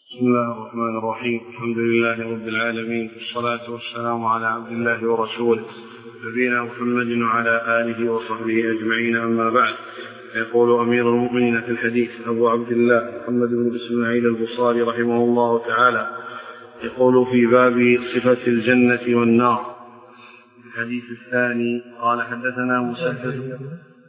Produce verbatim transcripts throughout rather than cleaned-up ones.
بسم الله الرحمن الرحيم. الحمد لله رب العالمين، والصلاة والسلام على عبد الله ورسوله نبينا محمد وعلى آله وصحبه أجمعين، أما بعد. يقول أمير المؤمنين في الحديث أبو عبد الله محمد بن إسماعيل البصاري رحمه الله تعالى، يقول في باب صفة الجنة والنار. الحديث الثاني قال حدثنا مسدد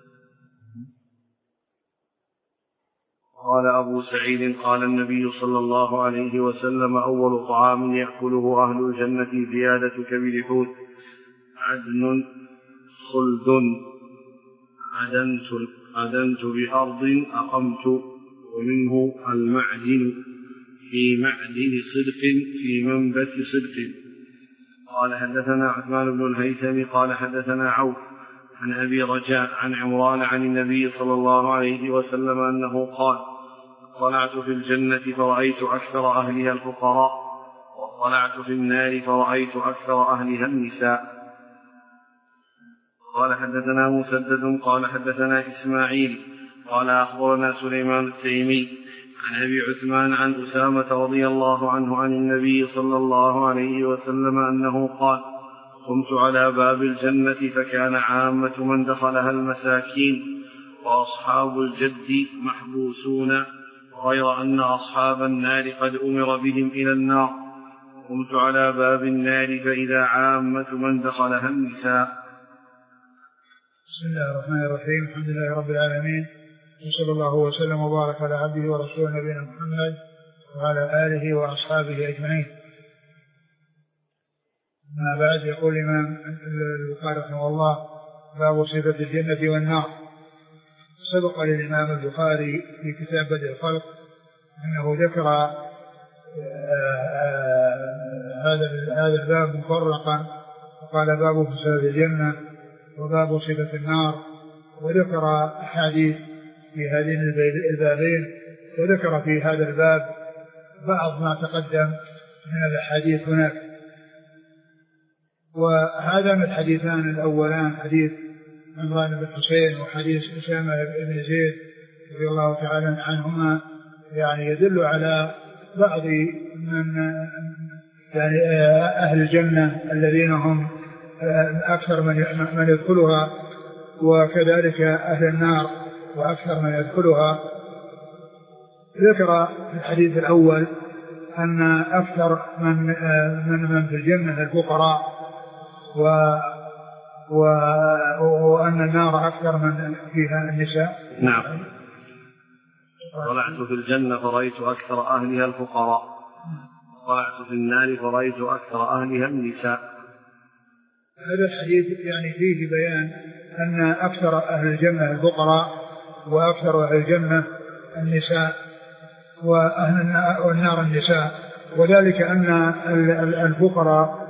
قال أبو سعيد قال النبي صلى الله عليه وسلم: أول طعام يأكله أهل الجنة زيادة كبد حوت، عدن خلد، عدنت, عدنت بأرض أقمت، ومنه المعدن في معدن صدق في منبت صدق. قال حدثنا عثمان بن الهيثم قال حدثنا عوف عن أبي رجاء عن عمران عن النبي صلى الله عليه وسلم أنه قال: طلعت في الجنة فرأيت أكثر أهلها الفقراء، وطلعت في النار فرأيت أكثر أهلها النساء. قال حدثنا مسدد قال حدثنا إسماعيل قال أخبرنا سليمان التيمي عن أبي عثمان عن أسامة رضي الله عنه عن النبي صلى الله عليه وسلم أنه قال: قمت على باب الجنة فكان عامة من دخلها المساكين، وأصحاب الجد محبوسون، غير أن أصحاب النار قد أمر بهم إلى النار. قمت على باب النار فإذا عامة من دخلها النساء. بسم الله الرحمن الرحيم. الحمد لله رب العالمين، وصلى الله وسلم وبارك على عبده ورسوله نبينا محمد وعلى آله وأصحابه أجمعين. ما بعد، يقول الإمام البخاري رحمه الله: باب صفة الجنة والنار. سبق للإمام البخاري في كتاب بدء الخلق أنه ذكر هذا هذا الباب مفرقا، وقال: باب صفة الجنة وباب صفة النار، وذكر أحاديث في هذين البابين، وذكر في هذا الباب بعض ما تقدم من الأحاديث هناك. وهذان الحديثان الأولان حديث عمران بن حسين وحديث أسامة بن زيد رضي الله تعالى عنهما يعني يدل على بعض من يعني أهل الجنة الذين هم أكثر من يدخلها، وكذلك أهل النار وأكثر من يدخلها. ذكر في الحديث الأول أن أكثر من من من في الجنة الفقراء، و وأن النار أكثر من فيها النساء. نعم. طلعت في الجنة فرأيت أكثر أهلها الفقراء، طلعت في النار فرأيت أكثر أهلها النساء. هذا الحديث يعني فيه بيان أن أكثر أهل الجنة الفقراء، وأكثر أهل الجنة النساء، وأهل النار النساء، وذلك أن الفقراء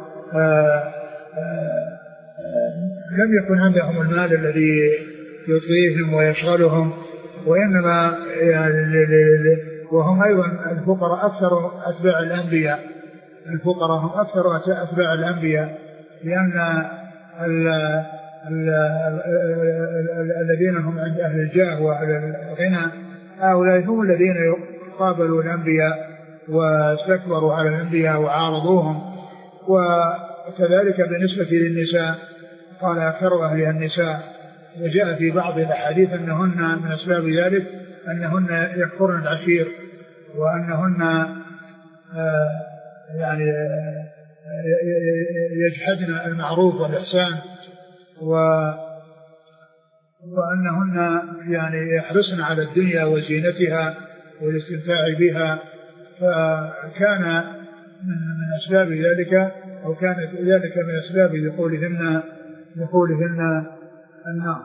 لم يكن عندهم المال الذي يطغيهم ويشغلهم، وإنما وهم أيضا الفقراء أكثر أتباع الأنبياء، الفقراء هم أكثر أتباع الأنبياء، لأن الذين هم عند أهل الجاه وأهل الغنى هؤلاء هم الذين قابلوا الأنبياء واستكبروا على الأنبياء وعارضوهم. وكذلك بالنسبة للنساء قال: أكثر أهلها النساء. وجاء في بعض الأحاديث أنهن من أسباب ذلك أنهن يكفرن العشير، وأنهن آه يعني يجحدن المعروف والإحسان، وأنهن يعني يحرصن على الدنيا وزينتها والاستمتاع بها. فكان من أسباب ذلك، أو كان ذلك من أسباب دخولهن دخولهن النار.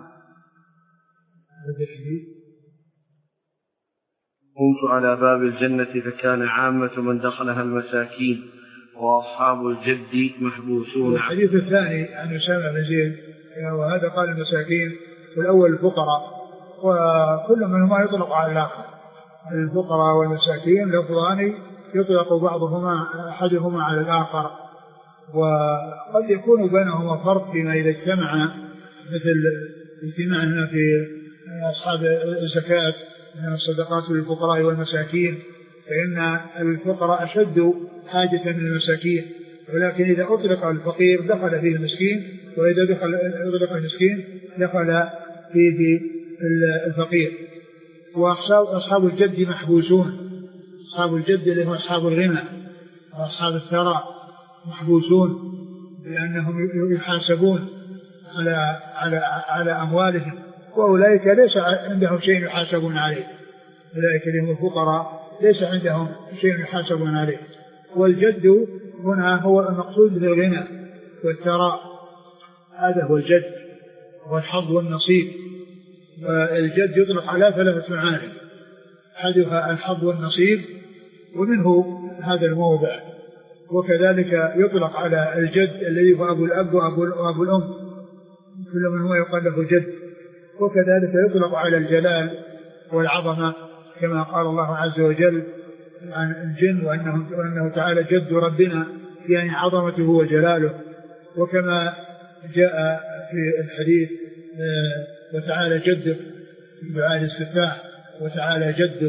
قمت على باب الجنة فكان عامة من دخلها المساكين، وأصحاب الجد محبوسون. الحديث الثاني عن أسامة بن زيد، وهذا قال المساكين، والأول الفقراء، وكل منهما يطلق على الآخر. الفقراء والمساكين لفظان يطلق بعضهما أحدهما على الآخر، وقد يكون بينهما فرق فيما إذا اجتمع، مثل اجتماعنا في أصحاب الزكاة من الصدقات للفقراء والمساكين، فإن الفقراء أشد حاجة من المساكين، ولكن إذا أطلق الفقير دخل فيه المسكين، وإذا دخل أطلق المسكين دخل فيه الفقير. وأصحاب الجد محبوسون، أصحاب الجد اللي هم أصحاب الغنى وأصحاب الثراء محبوسون لأنهم يحاسبون على على على أموالهم، وأولئك ليس عندهم شيء يحاسبون عليه، أولئك اللي هم الفقراء ليس عندهم شيء يحاسبون عليه. والجد هنا هو المقصود بالغنى والثراء، هذا هو الجد، هو الحظ والنصيب. الجد يطلق على ثلاثة معاني، أحدها الحظ والنصيب، ومنه هذا الموضع. وكذلك يطلق على الجد الذي هو أبو الأب وأبو الأم، كل من هو يقال له جد. وكذلك يطلق على الجلال والعظمة، كما قال الله عز وجل عن الجن وأنه, وأنه تعالى جد ربنا، يعني عظمته وجلاله. وكما جاء في الحديث وتعالى جدك في دعاء الاستفتاح، وتعالى جدك.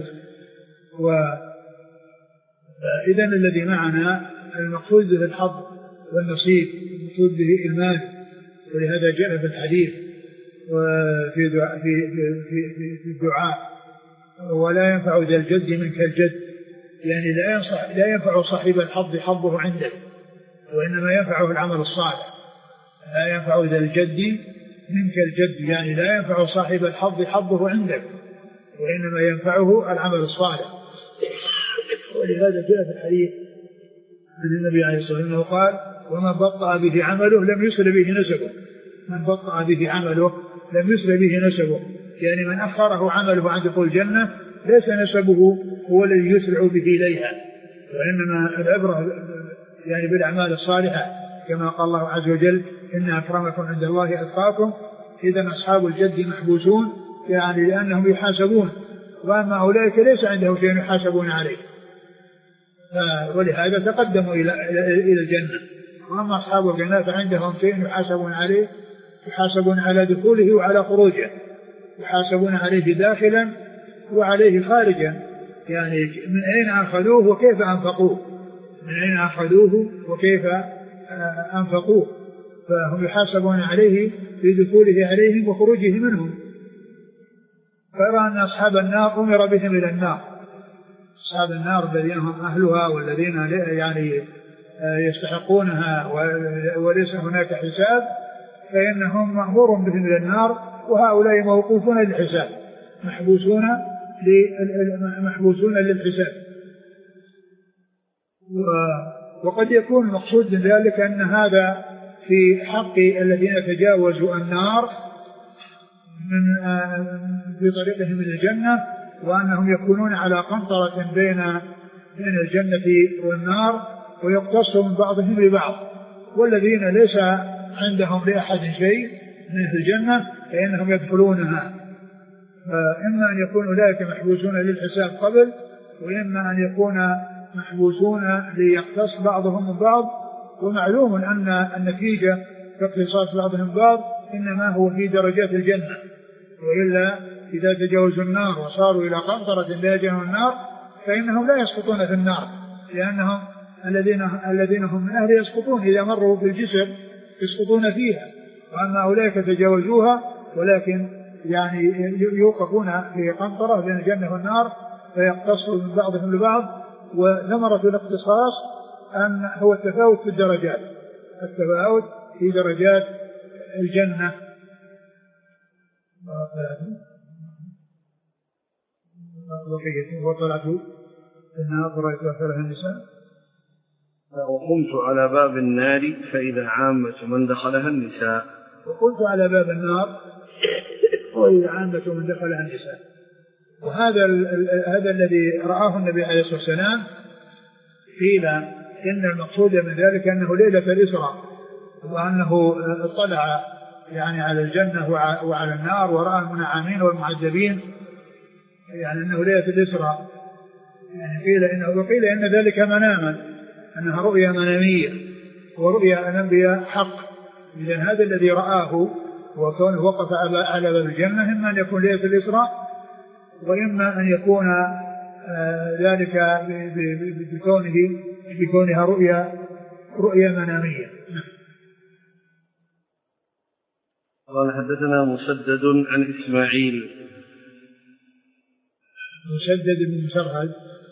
وإذا الذي معنا المقصود به الحظ والنصيب، المقصود به المال، ولهذا جاء في الحديث وفي دعاء في في في, في الدعاء ولا ينفع ذا الجد منك الجد، يعني لا ينصح لا ينفع صاحب الحظ حظه عندك، وإنما ينفعه العمل الصالح. لا ينفع ذا الجد منك الجد، يعني لا ينفع صاحب الحظ حظه عندك، وإنما ينفعه العمل الصالح. ولهذا جاء في الحديث عن النبي عليه الصلاة والسلام قال: ومن بطأ به عمله لم يسر به نسبه. من بطأ به عمله لم يسر به نسبه، يعني من أخره عمله عن دخول الجنة ليس نسبه هو الذي يسرع به إليها، وإنما العبرة يعني بالأعمال الصالحة، كما قال الله عز وجل: إن أكرمكم عند الله أتقاكم. إذن أصحاب الجد محبوسون، يعني لأنهم يحاسبون، وأما أولئك ليس عندهم شيء يحاسبون عليه، ولهذا تقدموا إلى إلى الجنة. وأما أصحاب الجنة فعندهم شيء يحاسبون عليه، يحاسبون على دخوله وعلى خروجه، يحاسبون عليه داخلا وعليه خارجا، يعني من أين أخذوه وكيف أنفقوه، من أين أخذوه وكيف أنفقوه، فهم يحاسبون عليه في دخوله عليهم وخروجه منهم. فيرى أن أصحاب النار أمر بهم إلى النار، أصحاب النار الذين هم أهلها والذين يعني يستحقونها وليس هناك حساب، فإنهم مأمور بهم إلى النار، وهؤلاء موقوفون للحساب، محبوسون محبوسون للحساب. وقد يكون المقصود من ذلك أن هذا في حق الذين تجاوزوا النار من في طريقهم إلى الجنة، وأنهم يكونون على قنطرة بين بين الجنة والنار، ويقتص من بعضهم لبعض. والذين ليس عندهم لأحد شيء من الجنة فإنهم يدخلونها، فإما أن يكون أولئك محبوسون للحساب قبل، وإما أن يكون محبوسون ليقتص بعضهم من بعض. ومعلوم أن النتيجة في اقتصاص بعضهم بعض إنما هو في درجات الجنة، وإلا إذا تجاوزوا النار وصاروا إلى قنطرة لا يجنون النار فإنهم لا يسقطون في النار، لأنهم الذين الذين هم من أهل يسقطون إذا مروا بالجسر يسقطون فيها، وأما أولئك تجاوزوها ولكن يعني يوقفون في قنطرة بين الجنة والنار فيقتصوا من بعضهم لبعض. وثمرة الاقتصاص أن هو التفاوت في الدرجات، التفاوت في درجات الجنة. وطلعت النار ورأيت أثرها النساء، وقمت على باب النار فإذا عامة من دخلها النساء. وقمت على باب النار وإذا عامة من دخلها النساء. وهذا هذا الذي رآه النبي عليه الصلاة والسلام. قيل إن المقصود من ذلك أنه ليلة الإسراء، وأنه اطلع يعني على الجنة وعلى النار ورأى المنعمين والمعذبين، يعني أنه ليلة الإسراء. يعني قيل إنه وقيل إن ذلك مناما، أنها رؤيا منامية، ورؤيا الأنبياء حق. إذن هذا الذي رآه وكونه وقف على باب الجنة إما أن يكون ليلة الإسراء، وإما أن يكون ذلك بكونه بكونها رؤيا رؤيا منامية. قال حدثنا مسدد عن إسماعيل مسدد بن مسرهد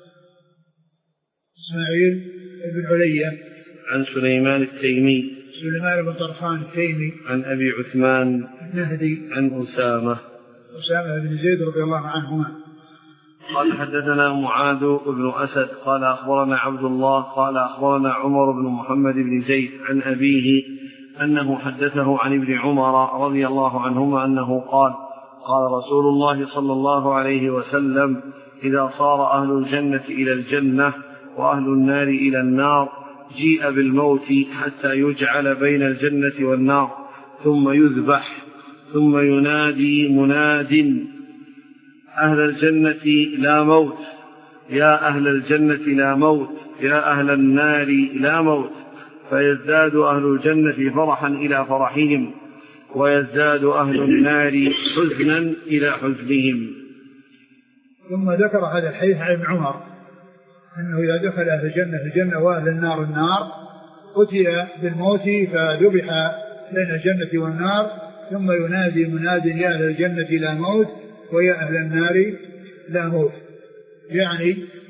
إسماعيل بن علية عن سليمان التيمي سليمان بن طرخان التيمي عن أبي عثمان النهدي عن أسامة أسامة بن زيد رضي الله عنهما قال حدثنا معاذ بن أسد قال أخبرنا عبد الله قال أخبرنا عمر بن محمد بن زيد عن أبيه أنه حدثه عن ابن عمر رضي الله عنهما أنه قال قال رسول الله صلى الله عليه وسلم إذا صار أهل الجنة إلى الجنة وأهل النار إلى النار جيء بالموت حتى يجعل بين الجنة والنار ثم يذبح ثم ينادي مناد أهل الجنة لا موت يا أهل الجنة لا موت يا أهل النار لا موت فيزداد أهل الجنة فرحا إلى فرحهم ويزداد أهل النار حزنا إلى حزنهم. ثم ذكر هذا الحديث عن ابن عمر أنه إذا دخل أهل الجنة في الجنة وأهل النار النار أتي بالموت فذبح بين الجنة والنار ثم ينادي مناد يا أهل الجنة لا موت ويا أهل النار لا موت، يعني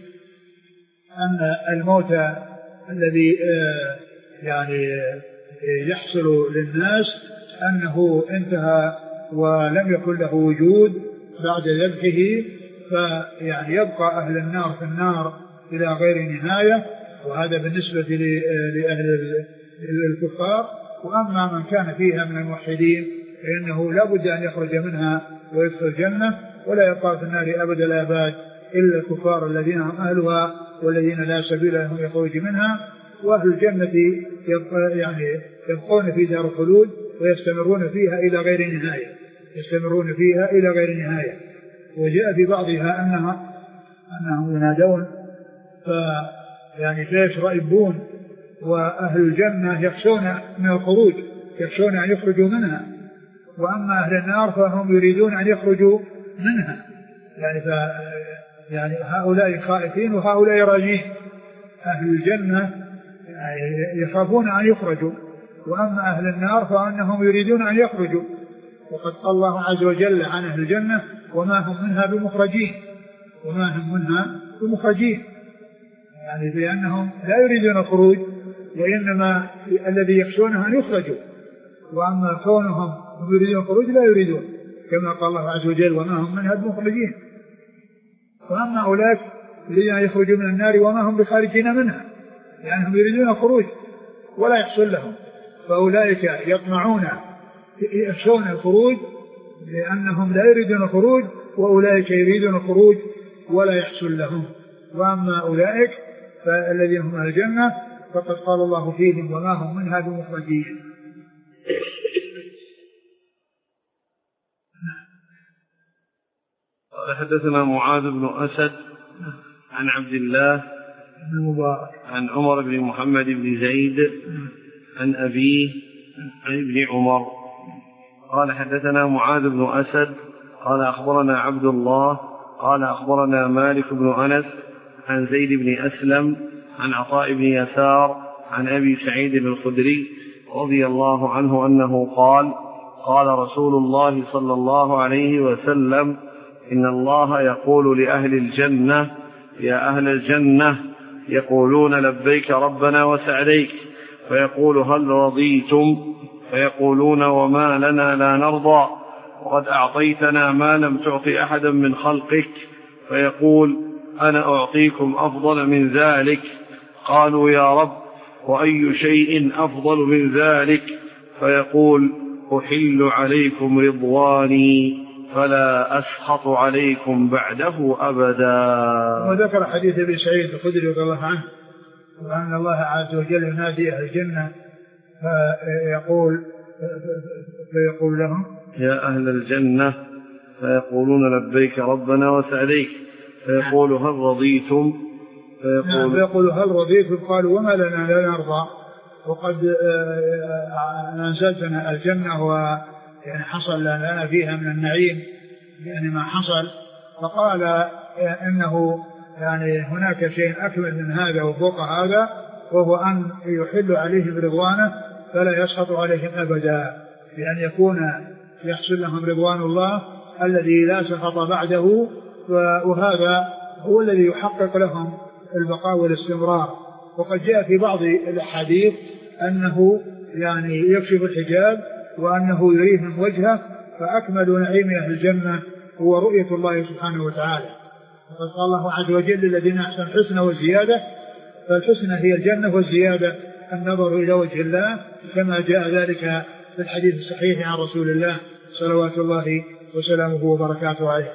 أن الموت الذي يعني يحصل للناس أنه انتهى ولم يكن له وجود بعد ذبحه، فيعني يبقى أهل النار في النار إلى غير نهاية، وهذا بالنسبة لأهل الكفار. وأما من كان فيها من الموحدين فإنه لا بد أن يخرج منها ويدخل الجنة ولا يبقى في النار أبد الآباد إلا الكفار الذين هم أهلها والذين لا سبيل لهم يخرج منها. وأهل الجنة يبقى يعني يبقون في دار الخلود ويستمرون فيها إلى غير نهاية يستمرون فيها إلى غير نهاية. وجاء في بعضها أنها أنهم ينادون فيعني فيشرئبون، وأهل الجنة يخشون من الخروج يخشون أن يخرجوا منها، وأما أهل النار فهم يريدون أن يخرجوا منها، يعني ف يعني هؤلاء خائفين وهؤلاء راجين. أهل الجنة يخافون أن يخرجوا، وأما أهل النار فأنهم يريدون أن يخرجوا، وقد قال الله عز وجل عن أهل الجنة وما هم منها بمخرجين وما هم منها بمخرجين يعني بأنهم لا يريدون الخروج وإنما الذي يخشونه أن يخرجوا، وأما كونهم يريدون الخروج لا يريدون كما قال الله عز وجل وما هم منها بمخرجين. وأما أولئك الذين يخرجون من النار وما هم بخارجين منها يعني هم يريدون الخروج ولا يحصل لهم، فأولئك يطمعون يخشون الخروج لأنهم لا يريدون الخروج، وأولئك يريدون الخروج ولا يحصل لهم. وأما أولئك فالذين هم أهل الجنة فقد قال الله فيهم وما هم منها بمخرجين. حدثنا معاذ بن أسد عن عبد الله عن عمر بن محمد بن زيد عن أبيه عن ابن عمر قال حدثنا معاذ بن أسد قال أخبرنا عبد الله قال أخبرنا مالك بن أنس عن زيد بن أسلم عن عطاء بن يسار عن أبي سعيد الخدري رضي الله عنه أنه قال قال رسول الله صلى الله عليه وسلم إن الله يقول لأهل الجنة يا أهل الجنة يقولون لبيك ربنا وسعديك فيقول هل رضيتم فيقولون وما لنا لا نرضى وقد أعطيتنا ما لم تعط أحدا من خلقك فيقول أنا أعطيكم أفضل من ذلك قالوا يا رب وأي شيء أفضل من ذلك فيقول أحل عليكم رضواني فلا أسخط عليكم بعده أبدا. وذكر حديث ابن سعيد الخدري رضي الله عنه وأن الله عز وجل ينادي أهل الجنة فيقول فيقول لهم يا أهل الجنة فيقولون لبيك ربنا وسعديك فيقول هل رضيتم فيقول, فيقول هل رضيتم قالوا وما لنا لا نرضى وقد أنزلتنا الجنة ويعني حصل لنا فيها من النعيم يعني ما حصل. فقال إنه يعني هناك شيء أكمل من هذا وفوق هذا، وهو أن يحل عليهم رضوانه فلا يسخط عليهم أبدا، بأن يكون يحصل لهم رضوان الله الذي لا سخط بعده، وهذا هو الذي يحقق لهم البقاء والاستمرار. وقد جاء في بعض الأحاديث أنه يعني يكشف الحجاب وأنه يريهم وجهه، فأكمل نعيم أهل الجنة هو رؤية الله سبحانه وتعالى. وقد قال الله عز وجل الذين أحسنوا الحسنى والزيادة، فالحسنى هي الجنة والزيادة النظر إلى وجه الله، كما جاء ذلك في الحديث الصحيح عن رسول الله صلوات الله وسلامه وبركاته عليه.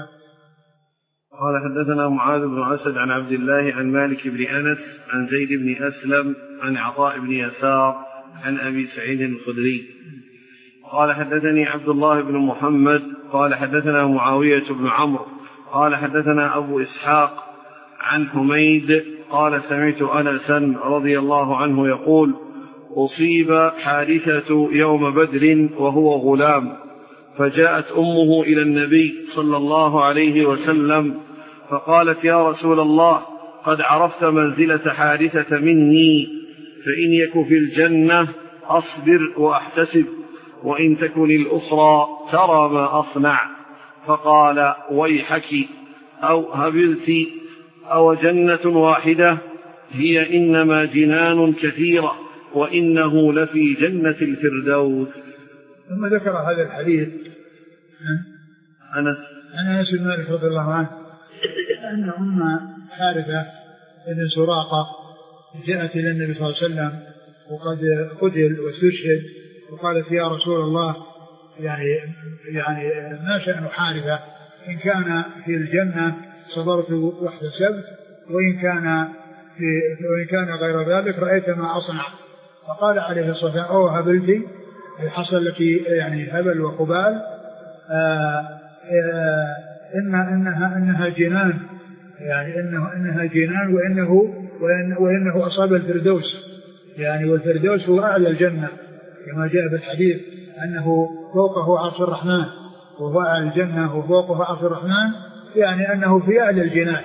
قال حدثنا معاذ بن أسد عن عبد الله عن مالك بن أنس عن زيد بن أسلم عن عطاء بن يسار عن أبي سعيد الخدري قال حدثني عبد الله بن محمد قال حدثنا معاوية بن عمرو قال حدثنا أبو إسحاق عن حميد قال سمعت أنسا رضي الله عنه يقول أصيب حارثة يوم بدر وهو غلام، فجاءت أمه إلى النبي صلى الله عليه وسلم فقالت يا رسول الله قد عرفت منزلة حارثة مني، فإن يك في الجنة أصبر وأحتسب، وإن تكن الأخرى ترى ما أصنع. فقال ويحك أو هبلت أو جنة واحدة، هي إنما جنان كثيرة وإنه لفي جنة الفردوس. ثم ذكر هذا الحديث أنس عن أنس بن مالك رضي الله عنه أن أم حارثة بن سراقة جاءت إلى النبي صلى الله عليه وسلم وقد قتل واستشهد، وقالت يا رسول الله يعني يعني ما شأن حارثة، إن كان في الجنة صبرت واحتسبت، وإن كان في وإن كان غير ذلك رأيت ما أصنع. فقال عليه الصلاة والسلام أو هبلتي، حصل لك يعني هبل وقبال، آآ آآ إن إنها إنها جنان، يعني إنه إنها جنان وإنه وإن وإنه أصاب الفردوس، يعني والفردوس هو أعلى الجنة كما جاء بالحديث أنه فوقه عرش الرحمن، وهو أعلى الجنة وفوقه عرش الرحمن، يعني أنه في أعلى الجنان.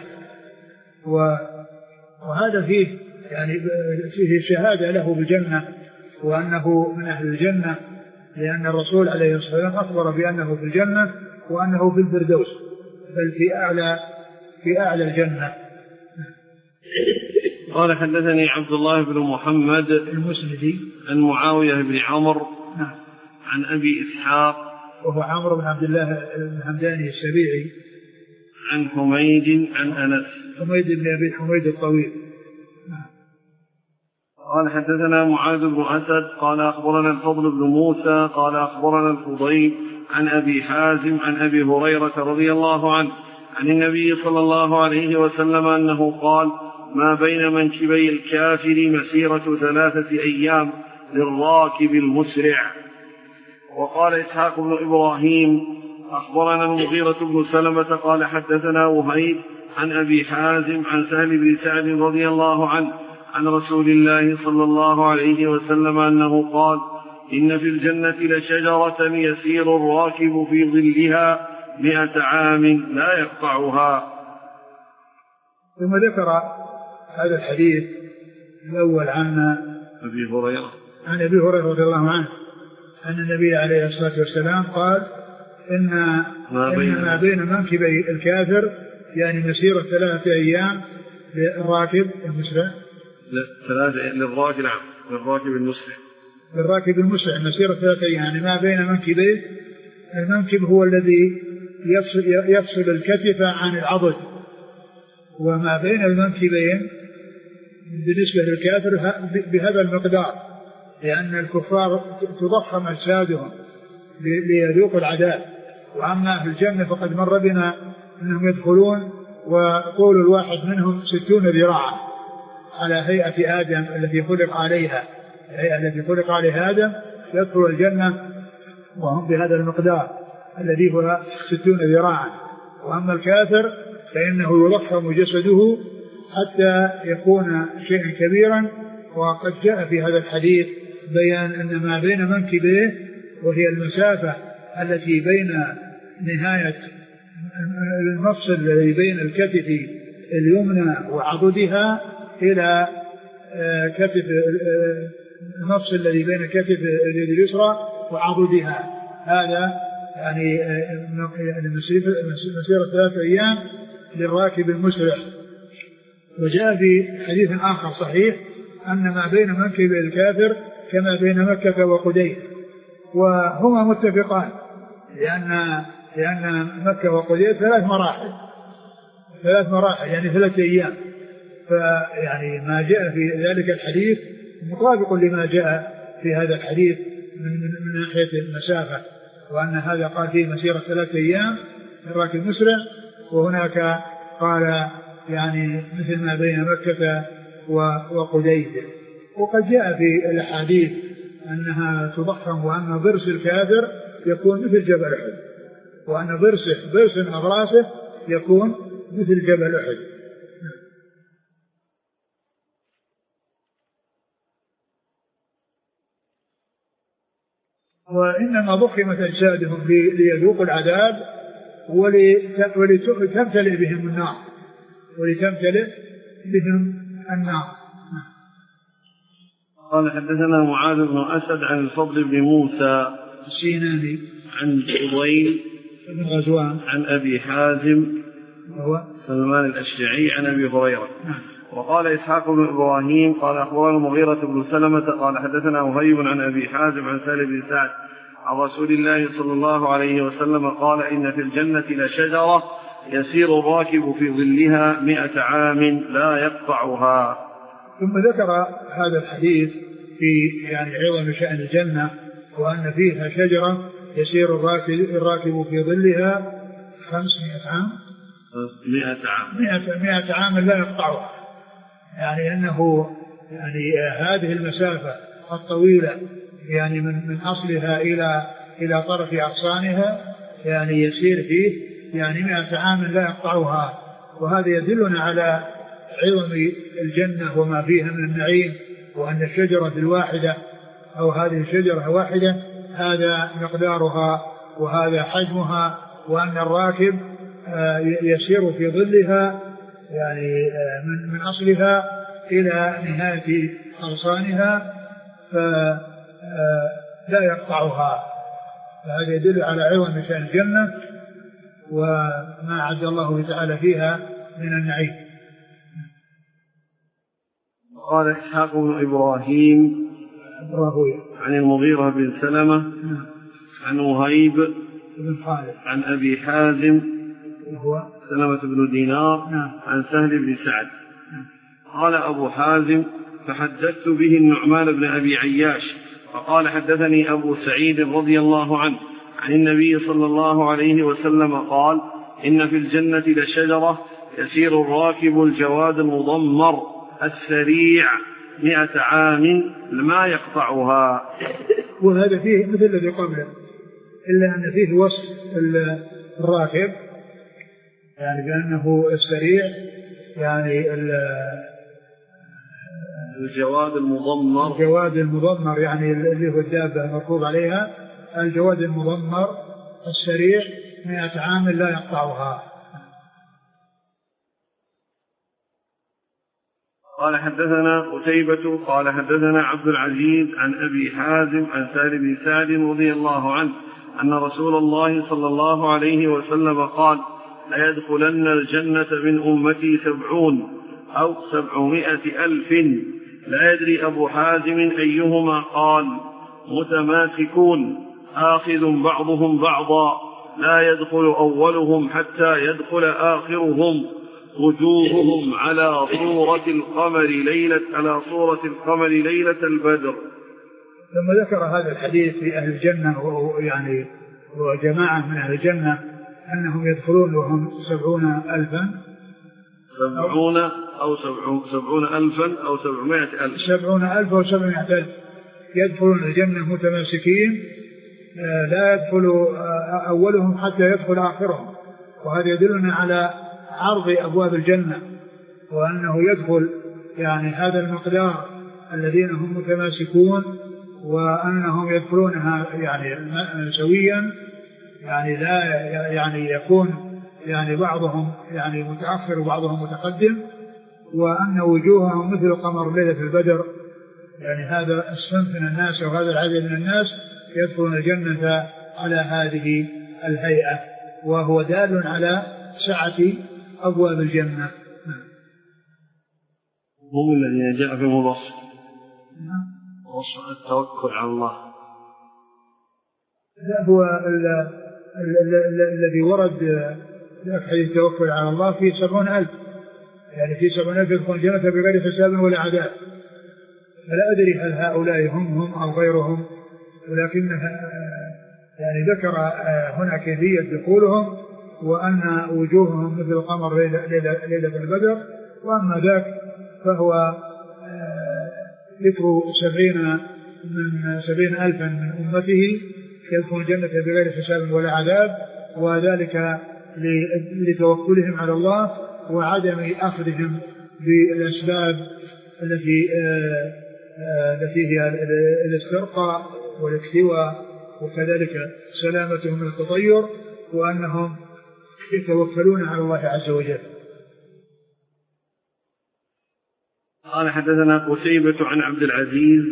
وهذا فيه يعني فيه شهادة له بالجنة وأنه من أهل الجنة، لأن الرسول عليه الصلاة والسلام أخبر بأنه في الجنة وأنه في الفردوس، بل في أعلى في أعلى الجنة. قال حدثني عبد الله بن محمد المسندي عن معاوية بن عمرو عن أبي إسحاق وهو عمرو بن عبد الله الهمداني السبيعي عن حميد عن أنس حميد بن أبي حميد الطويل. قال حدثنا معاذ بن أسد قال أخبرنا الفضل بن موسى قال أخبرنا الفضيل عن أبي حازم عن أبي هريرة رضي الله عنه عن النبي صلى الله عليه وسلم أنه قال ما بين منكبي الكافر مسيرة ثلاثة أيام للراكب المسرع. وقال إسحاق بن إبراهيم أخبرنا المغيرة بن سلمة قال حدثنا وهيب عن أبي حازم عن سهل بن سعد رضي الله عنه عن رسول الله صلى الله عليه وسلم أنه قال إن في الجنة لشجرة يسير الراكب في ظلها مئة عام لا يقطعها. ثم ذكر هذا الحديث الأول عن أبي هريرة عن أبي هريرة رضي الله عنه أن النبي عليه الصلاة والسلام قال إن ما بين, إن ما بين منكبي الكافر يعني مسيرة ثلاثة أيام للراكب المسرع ثلاثة للراكب نعم للراكب المسرع للراكب المسرع مسيرة ثلاثة أيام، يعني ما بين منكبيه. المنكب هو الذي يفصل, يفصل الكتف عن العضد، وما بين المنكبين بالنسبة للكافر بهذا المقدار، لأن الكفار تضخم أجسادهم ليذوقوا العذاب. وأما في الجنة فقد مر بنا أنهم يدخلون وطول الواحد منهم ستون ذراعا على هيئة آدم التي خلق عليها، الهيئة التي خلق عليها آدم يدخل الجنة وهم بهذا المقدار الذي هو ستون ذراعا. وأما الكافر فإنه يضخم جسده حتى يكون شيئا كبيرا. وقد جاء في هذا الحديث بيان أن ما بين منكبيه وهي المسافة التي بين نهاية المفصل الذي بين الكتف اليمنى وعضدها إلى كتف النص الذي بين كتف اليد اليسرى وعضدها. هذا يعني مسيرة ثلاثة أيام للراكب المسرع. وجاء في حديث آخر صحيح أن ما بين منكب الكافر كما بين مكة وقديد، وهما متفقان لأن لأن مكة وقديد ثلاث مراحل ثلاث مراحل يعني ثلاثة أيام. فيعني ما جاء في ذلك الحديث مطابق لما جاء في هذا الحديث من, من ناحية المسافة، وأن هذا قال فيه مسيرة ثلاثة أيام للراكب المسرع، وهناك قال يعني مثل ما بين مكة وقديد. وقد جاء في الأحاديث أنها تضخم، وأن ضرس الكافر يكون مثل جبل أحد، وأن ضرسه ضرس أضراسه يكون مثل جبل أحد. وإنما ضخمت أجسادهم ليذوقوا العذاب ولتمتلئ بهم النار ولتمتلئ بهم النار. قال حدثنا معاذ بن أسد عن الفضل بن موسى السيناني عن فضيل بن غزوان عن أبي حازم وهو سلمان الأشجعي عن أبي هريرة. وقال إسحاق بن إبراهيم قال أخبرنا المغيرة بن سلمة قال حدثنا وهيب عن أبي حازم عن سهل بن سعد عن رسول الله صلى الله عليه وسلم قال إن في الجنة لشجرة يسير الراكب في ظلها مئة عام لا يقطعها. ثم ذكر هذا الحديث في يعني عظم شأن الجنة، وأن فيها شجرة يسير الراكب في ظلها خمسمائة عام مئة عام مئة, مئة عام لا يقطعها. يعني أنه يعني هذه المسافة الطويلة يعني من من أصلها إلى إلى طرف أغصانها يعني يسير فيه يعني مئة عام لا يقطعها. وهذا يدلنا على عظم الجنة وما فيها من النعيم، وأن الشجرة الواحدة أو هذه الشجرة واحدة هذا مقدارها وهذا حجمها، وأن الراكب يسير في ظلها يعني من من أصلها إلى نهاية أغصانها فلا يقطعها. فهذا يدل على عظم شأن الجنة وما أعد الله تعالى فيها من النعيم. قال إسحاق بن إبراهيم عن المغيرة بن سلمة عن وهيب بن خالد عن أبي حازم وهو سلمة بن دينار نعم. عن سهل بن سعد. قال أبو حازم فحدثت به النعمان بن أبي عياش فقال حدثني أبو سعيد رضي الله عنه عن النبي صلى الله عليه وسلم قال إن في الجنة لشجرة يسير الراكب الجواد المضمر السريع مئة عام ما يقطعها. وهذا فيه مثل الذي قبله، إلا أن فيه وصف الراكب يعني بأنه السريع يعني الجواد المضمر الجواد المضمر يعني اللي هو الدابة المركوب عليها، الجواد المضمر السريع مئة عام لا يقطعها. قال حدثنا قتيبة قال حدثنا عبد العزيز عن أبي حازم عن سهل بن سعد رضي الله عنه أن رسول الله صلى الله عليه وسلم قال لا يدخلن الجنة من أمتي سبعون أو سبعمائة ألف. لا يدري أبو حازم أيهما قال متماسكون آخذ بعضهم بعضا لا يدخل أولهم حتى يدخل آخرهم وجوههم على صورة القمر ليلة على صورة القمر ليلة البدر. ثم ذكر هذا الحديث في أهل الجنة يعني وجماعة من أهل الجنة أنهم يدخلون وهم سبعون ألفا سبعون أو سبعون ألفا أو سبعمائة ألف سبعون ألف أو سبعمائة ألف يدخلون الجنة متماسكين لا يدخل أولهم حتى يدخل آخرهم. وهذا يدلنا على عرض أبواب الجنة، وأنه يدخل يعني هذا المقدار الذين هم متماسكون، وأنهم يدخلونها يعني سويا يعني لا يعني يكون يعني بعضهم يعني متأخر وبعضهم متقدم، وأن وجوههم مثل قمر ليلة البدر، يعني هذا الصنف من الناس وهذا العدد من الناس يدخلون الجنة على هذه الهيئة، وهو دال على سعة أبواب الجنة. هم الذين جاء في الوصف وصف التوكل على الله. لا، هو الذي ورد في حديث التوكل على الله فيه سبعون ألف، يعني في سبعون ألف يدخلون الجنة بغير حساب ولا عذاب. فلا أدري هل هؤلاء هم هم أو غيرهم، ولكن يعني ذكر هنا كيفية دخولهم، وأن وجوههم مثل القمر ليلة, ليلة, ليلة البدر. وأما ذاك فهو ذكر سبعين من سبعين ألفا من أمته يدخلون الجنة بغير حساب ولا عذاب، وذلك لتوكلهم على الله وعدم أخذهم بالأسباب التي التي هي الاسترقاء والاكتواء، وكذلك سلامتهم من التطير، وأنهم يتوكلون على الله عز وجل. قال حدثنا قتيبة عن عبد العزيز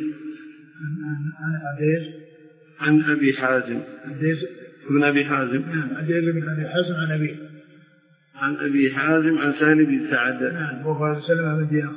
عن عن أبي حازم ابن أبي حازم عزيز بن أبي حازم عن أبي عن أبي حازم عن سهل بن سعد نعم وهو سلمة بن دينار.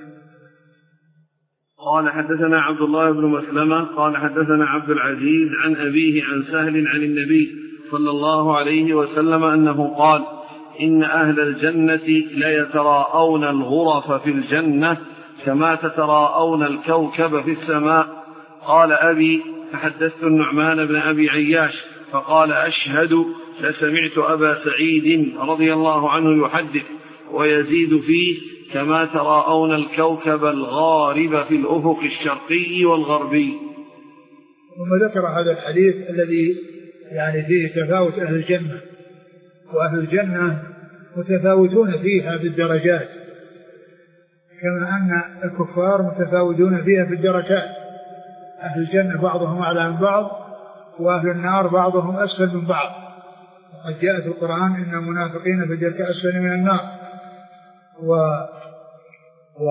قال حدثنا عبد الله بن مسلمة قال حدثنا عبد العزيز عن أبيه عن سهل عن النبي صلى الله عليه وسلم أنه قال: إن أهل الجنة ليتراءون الغرف في الجنة كما تتراءون الكوكب في السماء. قال أبي: فحدثت النعمان بن أبي عياش فقال: أشهد لسمعت أبا سعيد رضي الله عنه يحدث ويزيد فيه: كما تراءون الكوكب الغارب في الأفق الشرقي والغربي. ثم ذكر هذا الحديث الذي يعني فيه تفاوت أهل الجنة، وأهل الجنة متفاوتون فيها بالدرجات، كما أن الكفار متفاوتون فيها بالدركات. أهل الجنة بعضهم أعلى من بعض، وأهل النار بعضهم أسفل من بعض. وقد جاء في القرآن: إن المنافقين في الدرك أسفل من النار. و و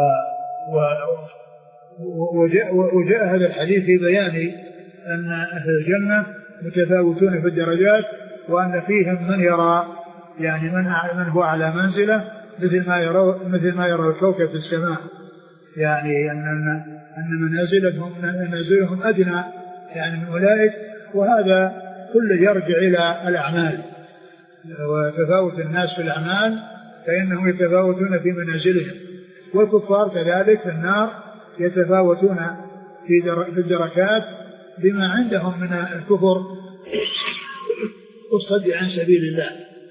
و وجاء, وجاء هذا الحديث في بيان أن أهل الجنة متفاوتون في الدرجات، وأن فيهم من يرى يعني من, من هو على منزله مثل ما يرى مثل ما يرى الكوكب في السماء، يعني أن أن منازلهم منازلهم أدنى يعني من أولئك. وهذا كله يرجع إلى الأعمال، وتفاوت الناس في الأعمال فإنهم يتفاوتون في منازلهم، والكفار كذلك في النار يتفاوتون في الدركات بما عندهم من الكفر والصد عن سبيل الله.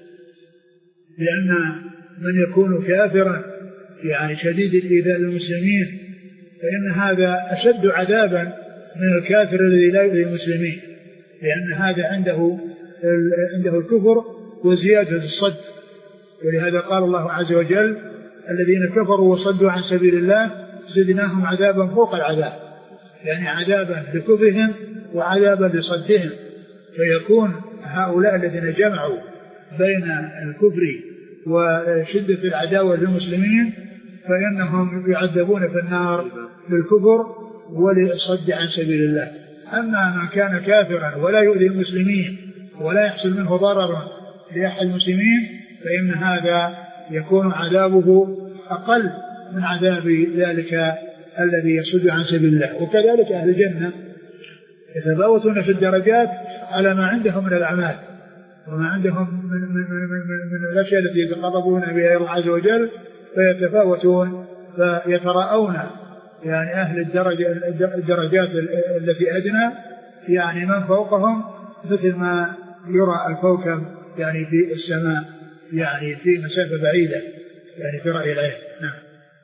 لأن من يكون كافرا يعني شديد الإيذاء للمسلمين فإن هذا أشد عذابا من الكافر الذي لا يؤذي المسلمين، لأن هذا عنده عنده الكفر وزيادة الصد. ولهذا قال الله عز وجل: الذين كفروا وصدوا عن سبيل الله زدناهم عذابا فوق العذاب، يعني عذابا بكفرهم وعذابا بصدهم. فيكون هؤلاء الذين جمعوا بين الكفر وشدة العداوة للمسلمين فإنهم يعذبون في النار بالكفر وللصد عن سبيل الله. أما من كان كافرا ولا يؤذي المسلمين ولا يحصل منه ضرر لأحد المسلمين فإن هذا يكون عذابه أقل من عذاب ذلك الذي يصد عن سبيل الله. وكذلك أهل الجنة يتفاوتون في الدرجات على ما عندهم من الأعمال وما عندهم من, من, من, من, من الأشياء التي يتقربون بها الله عز وجل، فيتفاوتون فيتراءون يعني أهل الدرجة الدرجات التي أدنى يعني من فوقهم مثل ما يرى الكوكب يعني في السماء يعني في مسافة بعيدة يعني في رأي العين. نعم.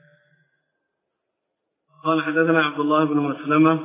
قال حدثنا عبد الله بن مسلمة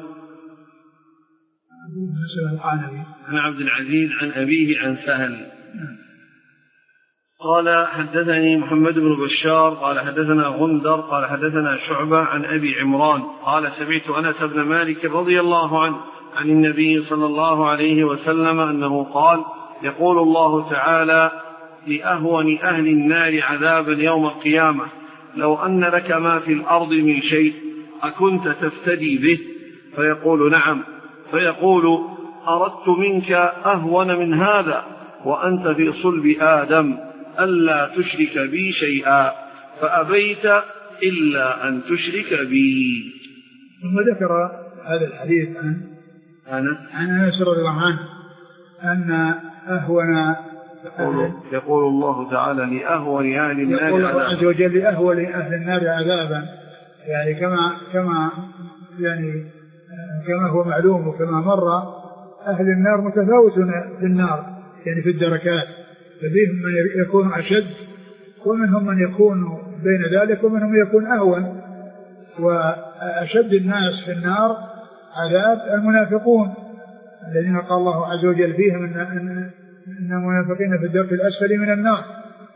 عن عبد العزيز عن أبيه عن سهل. نعم. قال حدثني محمد بن بشار قال حدثنا غندر قال حدثنا شعبة عن أبي عمران قال سمعت أنس بن مالك رضي الله عنه عن النبي صلى الله عليه وسلم أنه قال: يقول الله تعالى: لأهون أهل النار عذابا يوم القيامة لو أن لك ما في الأرض من شيء أكنت تفتدي به؟ فيقول نعم. فيقول أردت منك أهون من هذا وأنت في صلب آدم ألا تشرك بي شيئا فأبيت إلا أن تشرك بي. ثم ذكر هذا الحديث عن أنس عن أنس رضي الله عنه أن أهون يقول, يقول الله تعالى لأهون أهل النار يقول الله عز وجل لأهون أهل النار عذابا، يعني كما كما يعني كما هو معلوم وكما مر أهل النار متفاوتون في النار يعني في الدركات، ففيهم من يكون أشد ومنهم من يكون بين ذلك ومنهم من يكون أهون. وأشد الناس في النار عذاب المنافقون الذين قال الله عز وجل فيهم إن, إن, إن المنافقين في الدرك الأسفل من النار.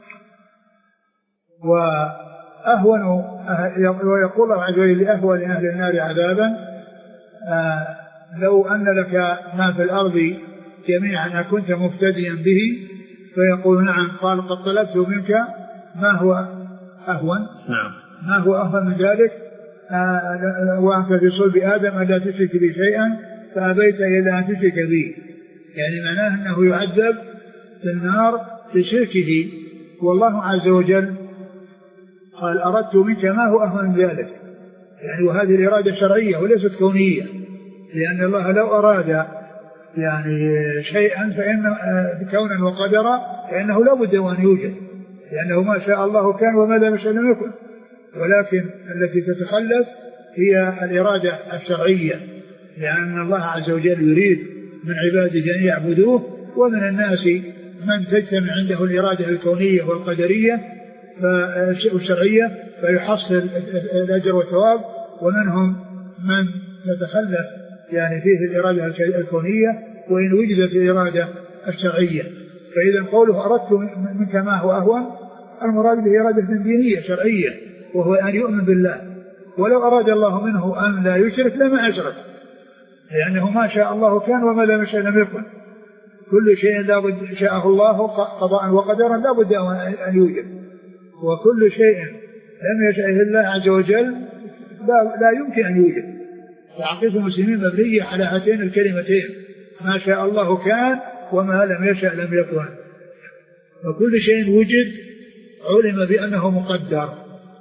وأهون ويقول الله عز وجل لأهون أهل النار عذابا آه لو أن لك ما في الأرض جميعا كنت مفتديا به؟ فيقول نعم. قال قد طلبت منك ما هو أهون نعم. ما هو أهون من ذلك آه وأنت في صلب آدم ألا تشرك بي شيئا فأبيت إلا أن تشرك بي، يعني معناه أنه يعذب في النار بشركه. والله عز وجل قال أردت منك ما هو أهون من ذلك، يعني وهذه الإرادة شرعية وليست كونية، لأن الله لو أراد يعني شيئا فإن كونا وقدرا فإنه لا بد أن يوجد، لأنه ما شاء الله كان وما لم يشاء لم يكن. ولكن التي تتخلف هي الإرادة الشرعية، لأن الله عز وجل يريد من عباده أن يعبدوه، ومن الناس من تجتمع عنده الإرادة الكونية والقدرية والشرعية فيحصل الأجر والثواب، ومنهم من تتخلف يعني فيه الإرادة الكونية وإن وجدت الإرادة الشرعية. فإذا قوله أردت منك ما هو أهون المراد به إرادة دينية شرعية، وهو أن يؤمن بالله، ولو أراد الله منه أن لا يشرك لما أشرك، لأنه ما شاء الله كان وما لم يشاء لم يكن. كل شيء لا بد شاءه الله قضاء وقدرا لا بد أن يوجد، وكل شيء لم يشاء الله عز وجل لا, لا يمكن أن يوجد. وعقيدة المسلمين مبنية على هاتين الكلمتين ما شاء الله كان وما لم يشاء لم يكن. وكل شيء وجد علم بأنه مقدر،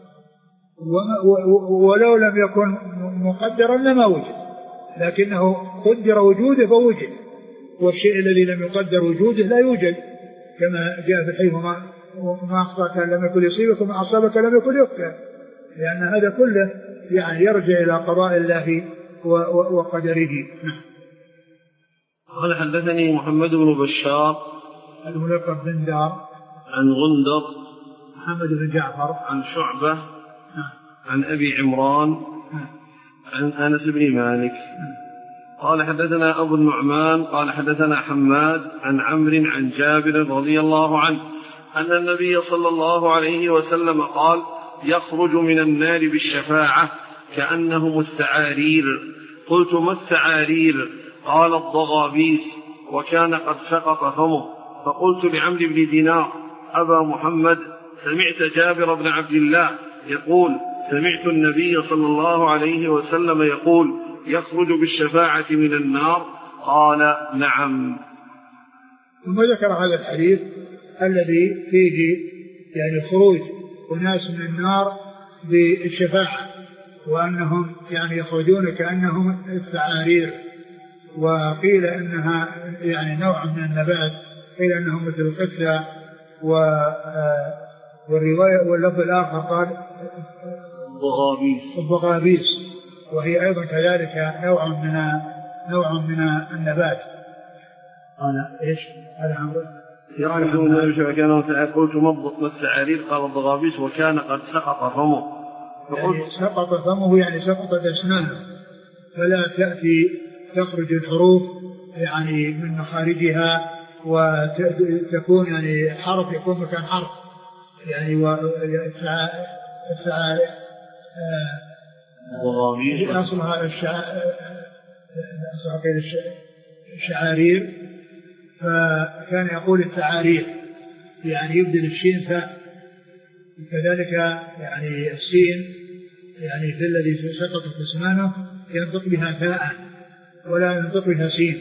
ولو لم يكن مقدرا لما وجد، لكنه قدر وجوده فوجد، والشيء الذي لم يقدر وجوده لا يوجد، كما جاء في الحديث ما أخطأك لم يكن يصيبك وما أصابك لم يكن يخطئك، لأن هذا كله يعني يرجع إلى قضاء الله وقدره. قال حدثني محمد بن بشار الملقب بن دار عن غندر محمد بن جعفر عن شعبة عن أبي عمران عن أنس بن مالك قال حدثنا أبو النعمان قال حدثنا حماد عن عمرو عن جابر رضي الله عنه أن النبي صلى الله عليه وسلم قال يخرج من النار بالشفاعة كأنهم السعارير. قلت ما السعارير؟ قال الضغابيس، وكان قد سقط فمه. فقلت لعمرو بن دينار أبا محمد سمعت جابر بن عبد الله يقول سمعت النبي صلى الله عليه وسلم يقول يخرج بالشفاعة من النار؟ قال نعم. ثم ذكر هذا الحديث الذي فيه يعني خروج أناس من النار بالشفاعة، وأنهم يعني يخرجون كأنهم السعارير، وقيل أنها يعني نوع من النبات، قيل أنهم مثل القسة، والرواية واللفظ الآخر قال الضغابيس الضغابيس، وهي أيضا كذلك نوع من نوع من النبات. قال إيش هذا عمرو؟ يقول كانوا قلت ما السعارير؟ قال الضغابيس، وكان قد سقط فمه. يعني سقط فمه يعني سقطت أسنانه، فلا تأتي تخرج الحروف يعني من مخارجها وتكون يعني حرف يكون مكان حرف، يعني والسعارير أصلها الشعارير، فكان يقول التعارير، يعني يبدل الشين فاء، كذلك يعني السين يعني في الذي سقطت أسنانه ينطق بها فاء ولا ينطق بها سين.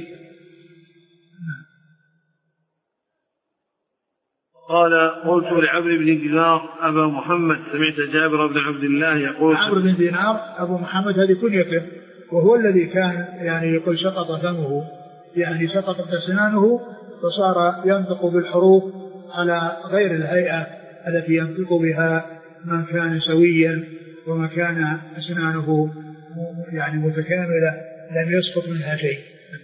قال قلت لعمرو بن دينار أبا محمد سمعت جابر بن عبد الله يقول. عمرو بن دينار أبو محمد هذه كنيته، وهو الذي كان يعني يقول سقط فمه، يعني سقطت أسنانه فصار ينطق بالحروف على غير الهيئة التي ينطق بها من كان سويا وما كان أسنانه يعني متكاملة لم يسقط منها شيء.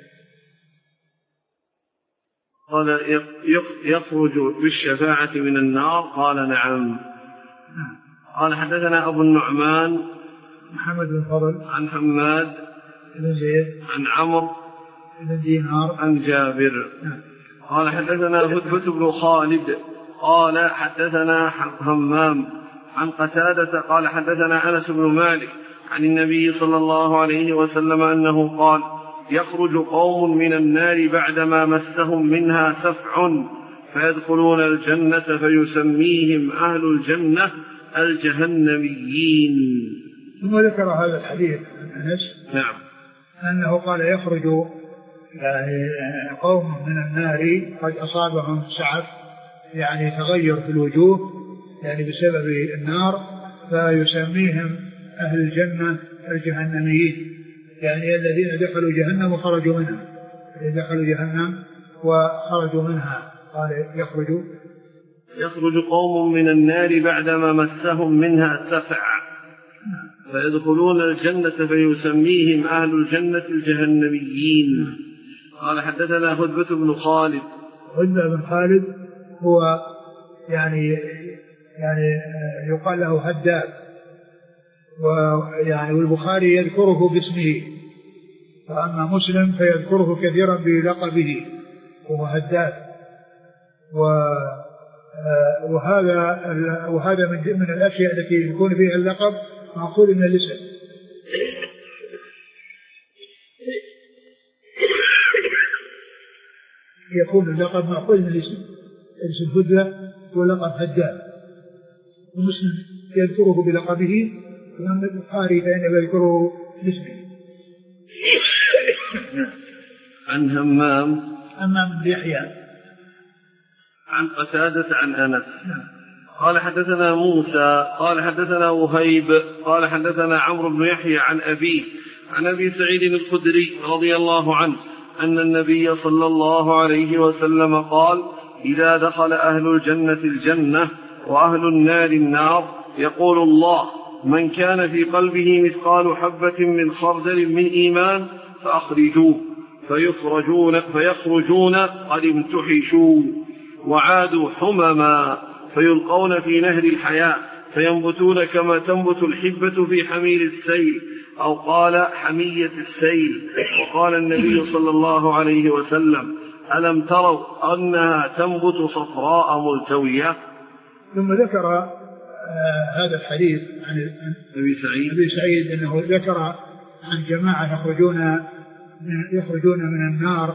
قال يخرج بالشفاعة من النار؟ قال نعم. قال حدثنا أبو النعمان محمد بن فضل عن حماد بن زيد عن عمرو بن دينار عن جابر. قال حدثنا هدبة بن خالد قال حدثنا همام عن قتادة قال حدثنا أنس بن مالك عن النبي صلى الله عليه وسلم أنه قال يخرج قوم من النار بعدما مسهم منها سفع فيدخلون الجنة فيسميهم أهل الجنة الجهنميين. ثم ذكر هذا الحديث عن أنس نعم أنه قال يخرج يعني قوم من النار قد أصابهم سعف يعني تغير في الوجوه يعني بسبب النار فيسميهم أهل الجنة الجهنميين، يعني الذين دخلوا جهنم وخرجوا منها، دخلوا جهنم وخرجوا منها. قال يخرج يخرج قوم من النار بعدما مسهم منها سفع فيدخلون الجنة فيسميهم أهل الجنة الجهنميين. قال حدثنا هدبة بن خالد. هدبة بن خالد هو يعني يعني يقال له هداب، ويعني والبخاري يذكره باسمه، فأما مسلم فيذكره كثيرا بلقبه وهو هداب. وهذا وهذا من من الأشياء التي يكون فيها اللقب مأخوذ من الاسم. يكون اللقب مأخوذ من الاسم، اسم هدبة ولقب هداب، ومسلم يذكره بلقبه، وأما البخاري فإنه يذكره باسمه. عن همام همام بن يحيى عن قتادة عن أنس قال حدثنا موسى قال حدثنا وهيب قال حدثنا عمرو بن يحيى عن أبيه عن أبي سعيد الخدري رضي الله عنه أن النبي صلى الله عليه وسلم قال إذا دخل أهل الجنة الجنة وأهل النار النار يقول الله من كان في قلبه مثقال حبة من خردل من إيمان فأخرجوه فيخرجون, فيخرجون قد امتحشوا وعادوا حمما فيلقون في نهر الحياة فينبتون كما تنبت الحبة في حميل السيل أو قال حمية السيل. وقال النبي صلى الله عليه وسلم ألم تروا أنها تنبت صفراء ملتوية. ثم ذكر آه هذا الحديث عن أبي سعيد, أبي سعيد أنه ذكر عن جماعة يخرجون من, يخرجون من النار.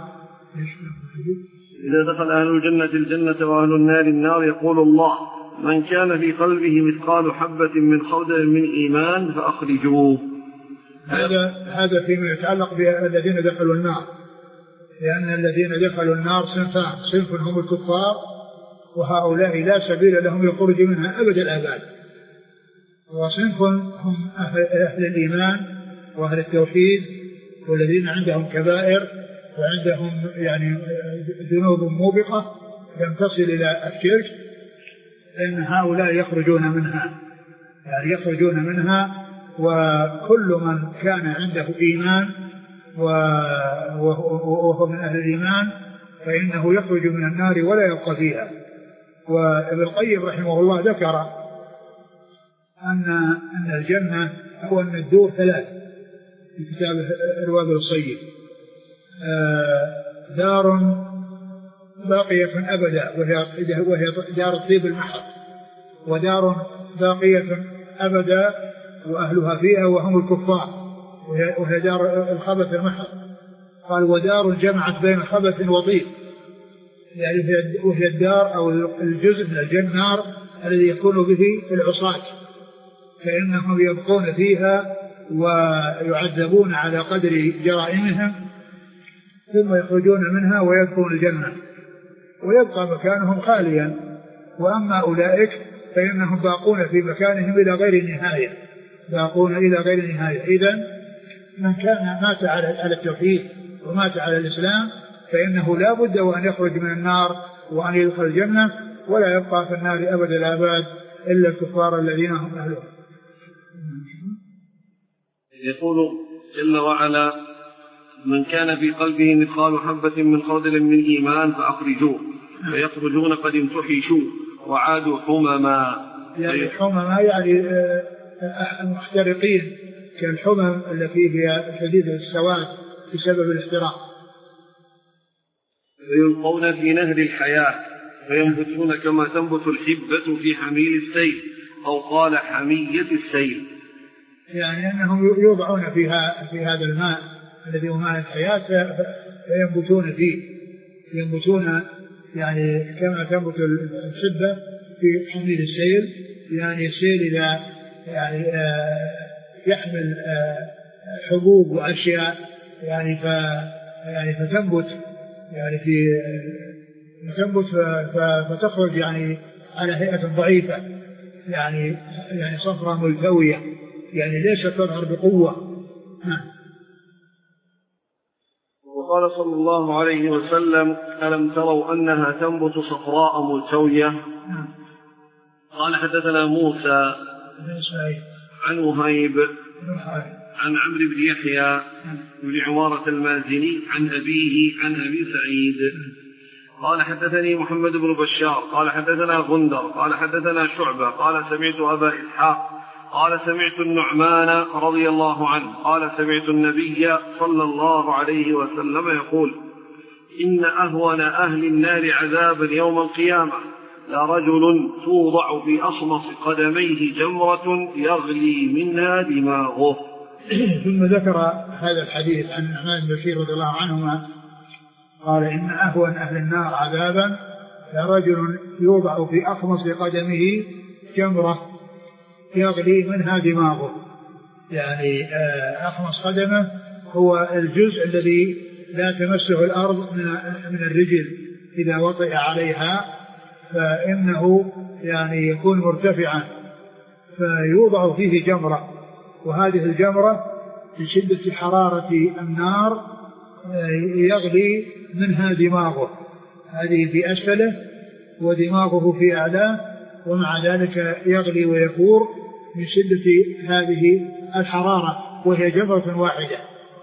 إذا دخل أهل الجنة الجنة وأهل النار النار يقول الله من كان في قلبه مثقال حبة من خردل من إيمان فأخرجوه. هذا هذا فيما يتعلق بالذين دخلوا النار، لأن الذين دخلوا النار صنفان، صنف هم الكفار وهؤلاء لا سبيل لهم للخروج منها أبد الآباد، وصنف هم أهل الإيمان وأهل التوحيد والذين عندهم كبائر وعندهم يعني ذنوب موبقة لم تصل إلى الشرك، لأن هؤلاء يخرجون منها، يعني يخرجون منها. وكل من كان عنده إيمان وهو من أهل الإيمان فإنه يخرج من النار ولا يبقى فيها. وابن القيم رحمه الله ذكر أن أن الجنة هو أن الدور ثلاث في كتاب الوابل الصيب، دار باقية أبدا وهي دار الطيب المحض، ودار باقية أبدا وأهلها فيها وهم الكفار وهي دار الخبث المحض. قال ودار جمعت بين خبث وطيب، يعني وهي الدار أو الجزء من النار الذي يكون به العصاة، فإنهم يبقون فيها ويعذبون على قدر جرائمهم ثم يخرجون منها ويدخلون الجنة ويبقى مكانهم خاليا. وأما أولئك فإنهم باقون في مكانهم إلى غير نهاية، باقون إلى غير نهاية. إذن من كان مات على التوحيد ومات على الإسلام فإنه لا بد وأن يخرج من النار وأن يدخل الجنة، ولا يبقى في النار أبد الآباد إلا الكفار الذين هم أهلهم. يقول جل وعلا: من كان في قلبه مثقال حبة من خردل من إيمان فأخرجوه، فيخرجون قد امتحشوا وعادوا حمما. يعني حمما يعني محترقين كالحمم التي هي شديدة السواد بسبب الاحتراق. فيلقون في نهر الحياة فينبتون كما تنبت الحبة في حميل السيل، أو قال حمية السيل، يعني أنهم يوضعون فيها في هذا الماء الذي هو ماء الحياة فينبتون فيه، ينبتون يعني كما تنبت الحبة في حميل السيل. يعني السيل إذا يعني يحمل حبوب وأشياء يعني ف يعني فتنبت يعني في فتنبت فتخرج يعني على هيئة ضعيفة، يعني يعني صفرة ملتوية، يعني ليس تظهر بقوة. وقال صلى الله عليه وسلم: ألم تروا أنها تنبت صفراء ملتوية؟ قال: حدثنا موسى عن وهيب عن عمرو بن يحيى بن عمارة المازني عن أبيه عن أبي سعيد قال: حدثني محمد بن بشار قال: حدثنا غندر قال: حدثنا شعبة قال: سمعت أبا إسحاق قال: سمعت النعمان رضي الله عنه قال: سمعت النبي صلى الله عليه وسلم يقول: إن أهون أهل النار عذابا يوم القيامة لرجل توضع في أخمص قدميه جمرة يغلي منها دماغه. ثم ذكر هذا الحديث عن النعمان بن بشير رضي الله عنهما قال: إن أهون أهل النار عذابا لرجل يوضع في أخمص قدمه جمرة يغلي منها دماغه. يعني أخمص قدمه هو الجزء الذي لا تمسه الأرض من الرجل، إذا وطئ عليها فإنه يعني يكون مرتفعا فيوضع فيه جمرة، وهذه الجمرة بشدة حرارة النار يغلي منها دماغه، هذه في أسفله ودماغه في أعلاه، ومع ذلك يغلي ويفور من شدة هذه الحرارة، وهي جمرة واحدة.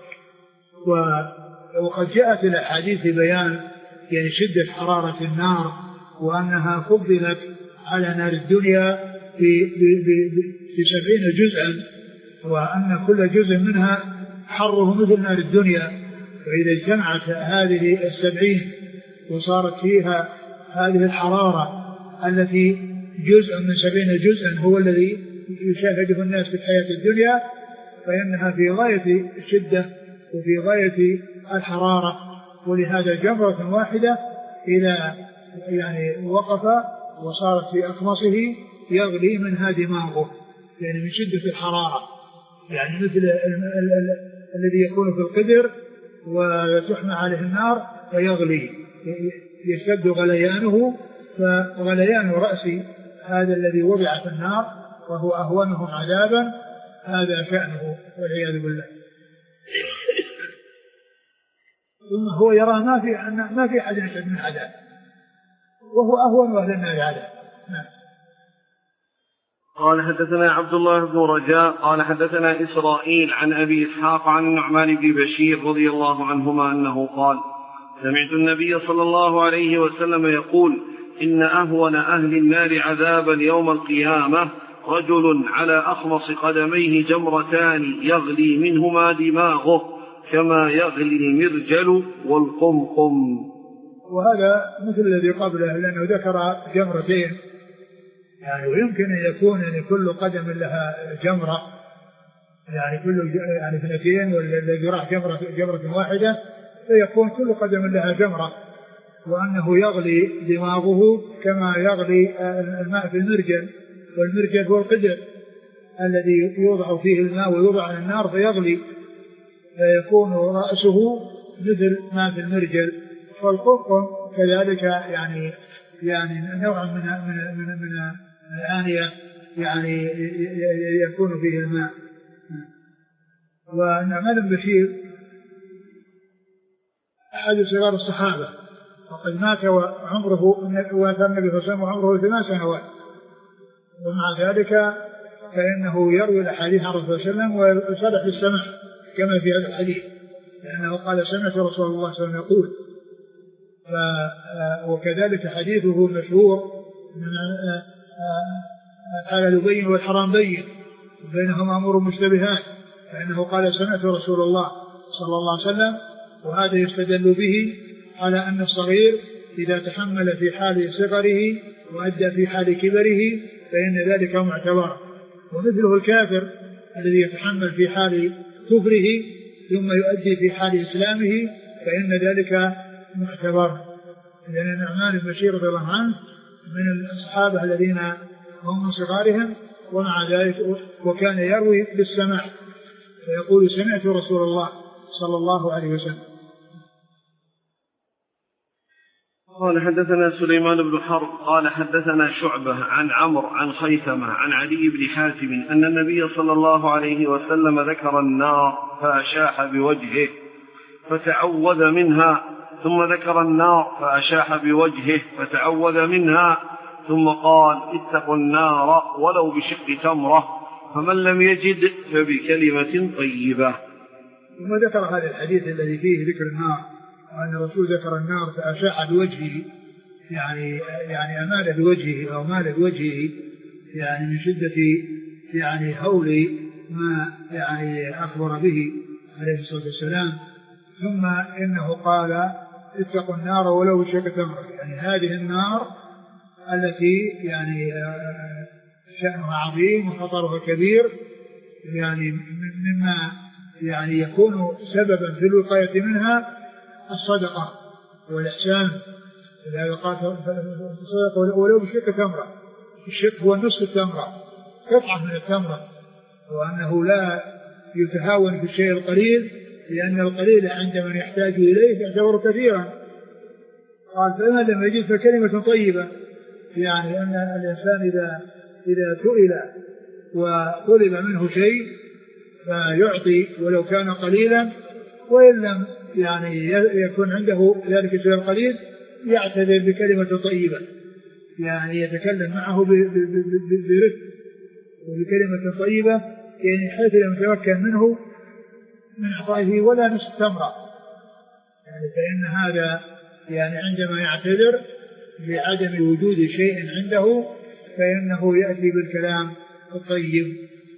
وقد جاءت الأحاديث بيان يعني شدة حرارة النار، وأنها فضلت على نار الدنيا في سبعين جزءا، وأن كل جزء منها حره مثل نار الدنيا. فإذا اجتمعت هذه السبعين وصارت فيها هذه الحرارة التي جزء من سبعين جزءا هو الذي يشاهده الناس في الحياة الدنيا، فإنها في غاية الشدة وفي غاية الحرارة. ولهذا جمرة واحدة إلى يعني وقف وصارت في أخمصه يغلي منها دماغه، يعني من شدة الحرارة، يعني مثل ال ال ال الذي يكون في القدر وتحمى عليه النار فيغلي، يشتد غليانه، فغليان رأس هذا الذي وضع في النار وهو أهونهم عذابا هذا شأنه والعياذ بالله. ثم هو يرى ما في ما في أحد يشهد من عذاب، وهو أهون أهل النار عذاب. نعم. قال: حدثنا عبد الله بن رجاء قال: حدثنا إسرائيل عن أبي إسحاق عن النعمان بن بشير رضي الله عنهما أنه قال: سمعت النبي صلى الله عليه وسلم يقول: إن أهون أهل النار عذابا يوم القيامة رجل على أخمص قدميه جمرتان يغلي منهما دماغه كما يغلي المرجل والقمقم. وهذا مثل الذي قبله، لأنه ذكر جمرتين، يعني ويمكن أن يكون يعني كل قدم لها جمرة، يعني كل يعني اثنتين، والذي راح جمرة جمرة واحدة فيكون كل قدم لها جمرة. وأنه يغلي دماغه كما يغلي الماء في المرجل، والمرجل هو القدر الذي يوضع فيه الماء ويوضع على النار فيغلي فيكون رأسه مثل ما في المرجل، والقرقم كذلك يعني يعني نوع من من من, من الآنية يعني يكون فيه الماء. والنعمان بن بشير أحد صغار الصحابة، وقد مات وعمره وكان النبي صلى الله عليه وسلم وعمره ثمان سنوات، ومع ذلك فإنه يروي الأحاديث عن الرسول صلى الله عليه وسلم ويصرح بالسمع كما في هذا الحديث، لأنه قال سمعت رسول الله صلى الله عليه وسلم يقول. وكذلك حديثه مشهور من الحلال بين والحرام بين بينهما أمور مشتبهات، فإنه قال سمعت رسول الله صلى الله عليه وسلم، وهذا يستدل به على أن الصغير إذا تحمل في حال صغره وأدى في حال كبره فإن ذلك معتبر، ومثله الكافر الذي يتحمل في حال كفره ثم يؤدي في حال إسلامه فإن ذلك معتبر. لأن النعمان بن بشير رضي الله عنه من الصحابة الذين هم من صغارهم، ومع ذلك وكان يروي بالسماع فيقول سمعت رسول الله صلى الله عليه وسلم. قال حدثنا سليمان بن حرب قال حدثنا شعبة عن عمرو عن خيثمة عن عدي بن حاتم أن النبي صلى الله عليه وسلم ذكر النار فأشاح بوجهه فتعوذ منها، ثم ذكر النار فأشاح بوجهه فتعوذ منها، ثم قال اتقوا النار ولو بشق تمرة، فمن لم يجد فبكلمة طيبة. ثم ذكر هذا الحديث الذي فيه ذكر النار، وأن الرسول ذكر النار فأشاح بوجهه، يعني يعني أمال بوجهه أو مال بوجهه، يعني من شدة يعني هول ما يعني أخبر به عليه الصلاة والسلام. ثم إنه قال اتقوا النار ولو بشق تمرة، يعني هذه النار التي يعني شأنها عظيم وخطرها كبير، يعني مما يعني يكون سببا في الوقاية منها الصدقة والإحسان. إذا قال الصدقة ولو بشق تمرة، الشق هو نصف التمرة، قطعة من التمرة، وأنه لا يتهاون في الشيء القليل، لأن القليل عند من يحتاج إليه يعتبر كثيرا. قال فإن لم يجد فكلمة طيبة، يعني أن الإنسان إذا إذا سئل وطلب منه شيء فيعطي ولو كان قليلا، وإن لم يعني يكون عنده ذلك الشيء القليل يعتذر بكلمة طيبة، يعني يتكلم معه برفق وبكلمة طيبة، يعني حيث لم يتمكن منه من إعطائه ولا نصف تمرة، يعني فإن هذا يعني عندما يعتذر بعدم وجود شيء عنده فإنه يأتي بالكلام الطيب.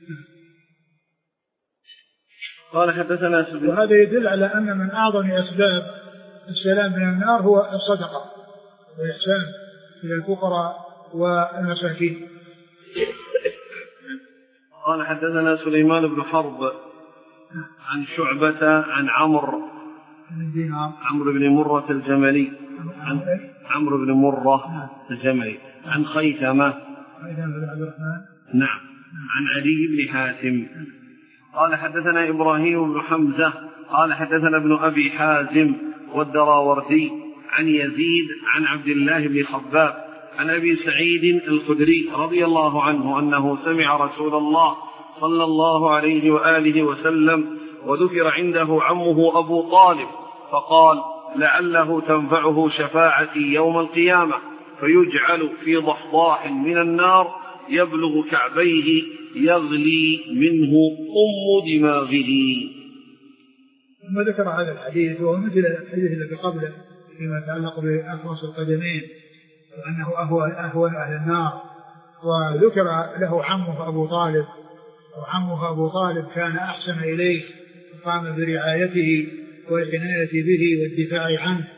قال حدثنا سبيل. وهذا يدل على أن من أعظم أسباب السلام من النار هو الصدقة والإحسان إلى الفقراء والمساكين. قال حدثنا سليمان بن حرب عن شعبة عن عمرو عمرو بن مرة الجملي عن عمرو بن مرة الجملي عن خيثمة نعم عن علي بن حاتم قال حدثنا إبراهيم بن حمزة قال حدثنا ابن أبي حازم والدراوردي عن يزيد عن عبد الله بن خباب عن أبي سعيد الخدري رضي الله عنه أنه سمع رسول الله صلى الله عليه وآله وسلم وذكر عنده عمه أبو طالب فقال لعله تنفعه شفاعتي يوم القيامة، فيجعل في ضحضاح من النار يبلغ كعبيه يغلي منه أم دماغه. ثم ذكر هذا الحديث وهو مثل الحديث الذي قبله فيما يتعلق بأخمص القدمين وأنه أهون أهل النار، وذكر له عمه أبو طالب، وعمه أبو طالب كان أحسن إليه وقام برعايته والعناية به والدفاع عنه،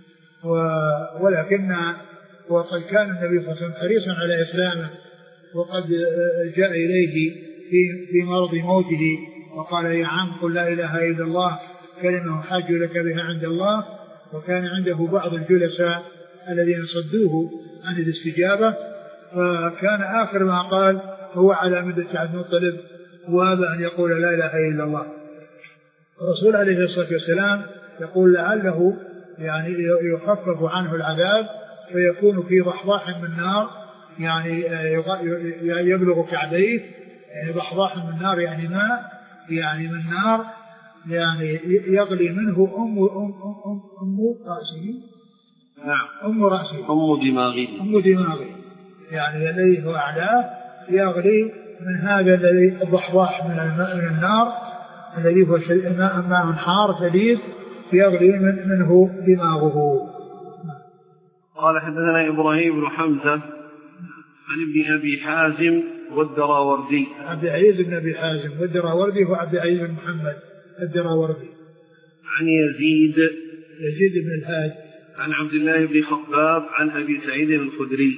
ولكن وقد كان النبي صلى الله عليه وسلم حريصا على إسلامه، وقد جاء إليه في في مرض موته وقال يا عم قل لا إله إلا الله كلمة أحاج لك بها عند الله، وكان عنده بعض الجلساء الذين صدوه عن الاستجابة، فكان آخر ما قال هو على مدة عبد المطلب وابى أن يقول لا إله إلا الله. الرسول عليه الصلاة والسلام يقول لعله يعني يخفف عنه العذاب فيكون في ضحضاح من نار يعني يبلغ كعبيه، يعني ضحضاح من نار يعني ماء يعني من نار يعني يغلي منه أم أم أم أم رأسه نعم أم رأسه أم دماغه أم دماغه يعني الذي هو أعلاه يغلي من هذا الذي الضحضاح من الماء من النار الذي هو ماء ماء حار شديد يغلي من منه دماغه. قال حدثنا إبراهيم بن حمزة عن ابن أبي حازم والدراوردي. عبد العزيز بن أبي حازم والدراوردي هو عبد العزيز بن محمد الدراوردي. عن يزيد يزيد بن الهاد عن عبد الله بن خباب عن أبي سعيد الخدري.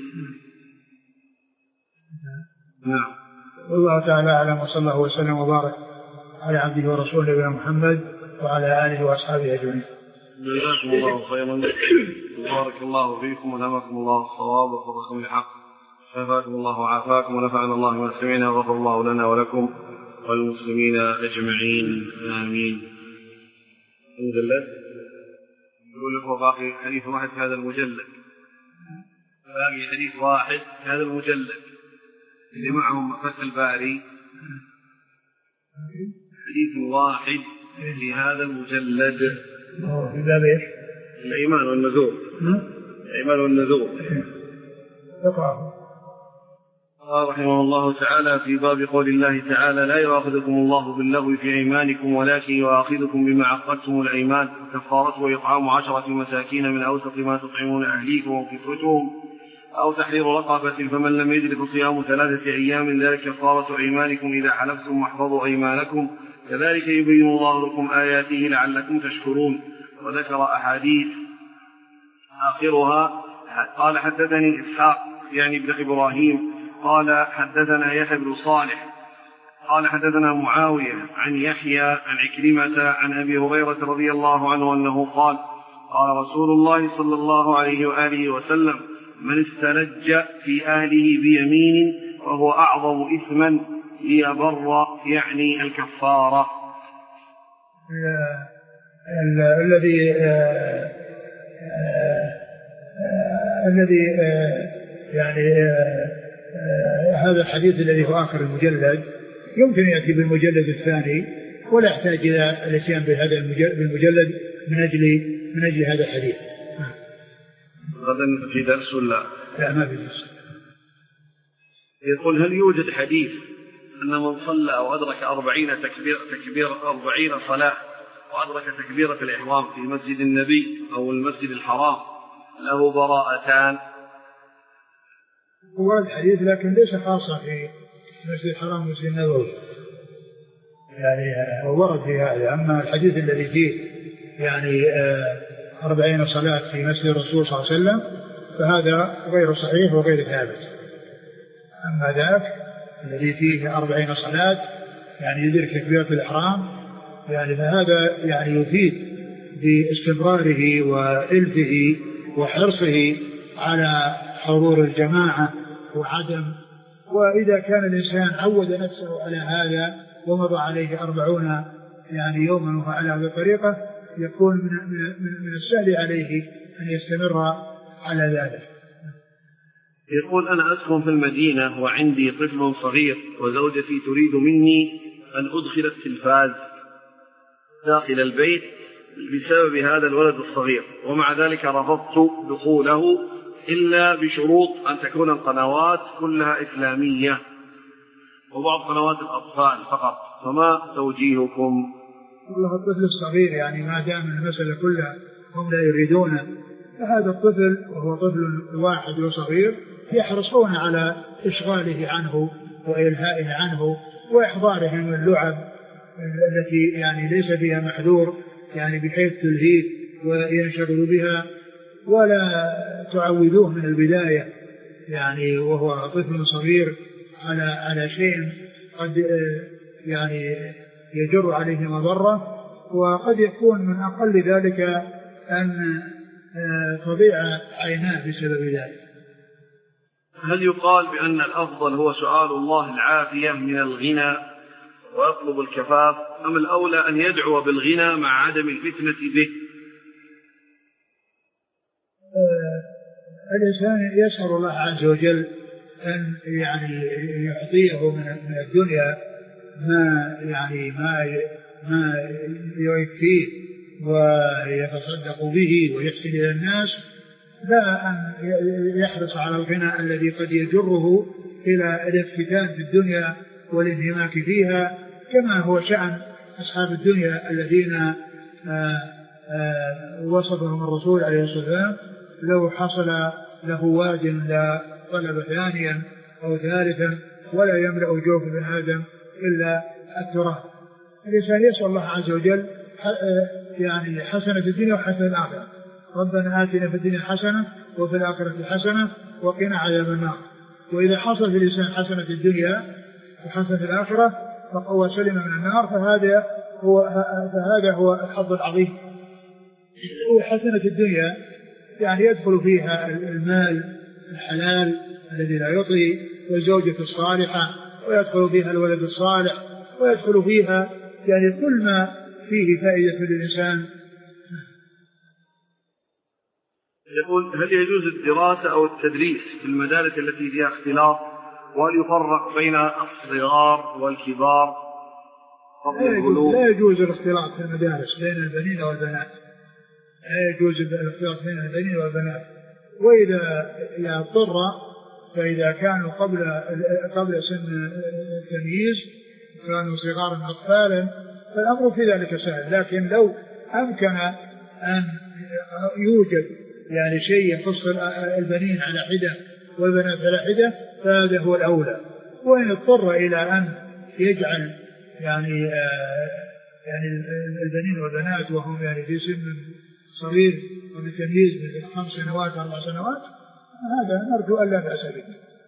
نعم. والله تعالى أعلم وصلى الله وسلم وبارك على عبده ورسوله نبينا محمد وعلى آله وأصحابه أجمعين. جزاكم الله خيرا بارك الله فيكم ولهمكم الله الصواب ووفقكم للحق شفاكم الله وعافاكم ونفعنا الله بما سمعنا وغفر الله لنا ولكم والمسلمين أجمعين آمين. المجلد يقول لك وباقي حديث واحد في هذا المجلد، باقي حديث واحد في هذا المجلد اللي معهم فتح الباري، حديث واحد في هذا المجلد في باب ايش؟ الإيمان والنذور. الإيمان والنذور. قال رحمه الله تعالى في باب قول الله تعالى لا يؤاخذكم الله باللغو في أيمانكم ولكن يؤاخذكم بما عقدتم الأيمان كفارته إطعام عشرة مساكين من أوسط ما تطعمون أهليكم وكسوتهم أو تحرير رقبة فمن لم يجد فصيام ثلاثة أيام ذلك كفارة أيمانكم إذا حلفتم واحفظوا أيمانكم كذلك يبين الله لكم آياته لعلكم تشكرون. وذكر أحاديث آخرها قال حدثني إسحاق يعني ابن إبراهيم قال حدثنا يحيى بن صالح قال حدثنا معاوية عن يحيى عن عكرمة عن أبي هريرة رضي الله عنه أنه قال قال رسول الله صلى الله عليه وآله وسلم من استلج في أهله بيمين وهو أعظم إثما ليبر يعني الكفارة. الذي الذي يعني هذا الحديث الذي هو آخر المجلد يمكن يأتي بالمجلد الثاني ولا يحتاج إلى الاتيان بهذا المجلد من أجل من أجل هذا الحديث. غدا في درس ولا لا ما في درس. يقول هل يوجد حديث أن من صلى أو أدرك أربعين تكبير تكبير أربعين صلاة وأدرك تكبيرة الإحرام في مسجد النبي أو المسجد الحرام له براءتان؟ هو الحديث لكن ليس خاصة في مسجد الحرام ومسجد النبوي يعني ورد في هذا. أما الحديث الذي فيه يعني أربعين صلاة في مسجد الرسول صلى الله عليه وسلم فهذا غير صحيح وغير ثابت. أما ذاك الذي فيه أربعين صلاة يعني يدرك تكبيرة الإحرام يعني فهذا يعني يفيد باستمراره وإلفه وحرصه على حضور الجماعة وعدم. وإذا كان الإنسان عود نفسه على هذا ومضى عليه أربعون يعني يوما وهو على هذه الطريقة يكون من, من, من السهل عليه أن يستمر على ذلك. يقول أنا أسكن في المدينة وعندي طفل صغير وزوجتي تريد مني أن أدخل التلفاز داخل البيت بسبب هذا الولد الصغير ومع ذلك رفضت دخوله إلا بشروط أن تكون القنوات كلها إسلامية وبعض قنوات الأطفال فقط، فما توجيهكم؟ والله الطفل الصغير يعني ما دام المسألة كلها هم لا يريدون فهذا الطفل وهو طفل واحد وصغير يحرصون على إشغاله عنه وإلهائه عنه وإحضاره من اللعب التي يعني ليس فيها محذور يعني بحيث تلهيه وينشغل بها ولا تعودوه من البداية يعني وهو طفل صغير على على شيء قد يعني يجر عليه مضرة وقد يكون من أقل ذلك أن تضيع عيناه بسبب ذلك. هل يقال بأن الأفضل هو سؤال الله العافية من الغنى ويطلب الكفاف، أم الأولى أن يدعو بالغنى مع عدم الفتنة به؟ الإنسان يسأل الله عز وجل أن يعني يعطيه من الدنيا ما يعني ما ما يكفيه ويتصدق به ويحسن إلى الناس، لا أن يحرص على الغنى الذي قد يجره إلى الافتتان في الدنيا والانهماك فيها، كما هو شأن أصحاب الدنيا الذين آآ آآ وصفهم الرسول عليه الصلاة والسلام: لو حصل له واد لا طلب ثانيا أو ثالثا ولا يملأ جوف ابن آدم إلا التراب. الإنسان يسأل الله عز وجل يعني حسنة الدنيا وحسنة الآخرة: ربنا آتنا في الدنيا حسنة وفي الآخرة حسنة وقنا عذاب النار. وإذا حصل في الإنسان حسنة الدنيا وحسنة الآخرة فهو سلم من النار، فهذا هو فهذا هو الحظ العظيم. وحسنة الدنيا يعني يدخل فيها المال الحلال الذي لا يطغي والزوجة الصالحة، ويدخل فيها الولد الصالح، ويدخل فيها يعني كل ما فيه فائدة للإنسان. يقول: هل يجوز الدراسة أو التدريس في المدارس التي فيها اختلاط؟ وهل يفرق بين الصغار والكبار قبل البلوغ؟ لا يجوز الاختلاط في المدارس بين البنين والبنات، لا يجوز الاختلاط بين البنين والبنات. وإذا اضطر فإذا كانوا قبل قبل سن التمييز كانوا صغارا أطفالا فالأمر في ذلك سهل، لكن لو أمكن أن يوجد يعني شيء يخص البنين على حدة والبنات على حدة فهذا هو الأولى. وإن اضطر إلى أن يجعل يعني يعني البنين والبنات وهم يعني في سن صغير وبتمييز من خمس سنوات أربع سنوات، هذا نرجو ألا بأس به.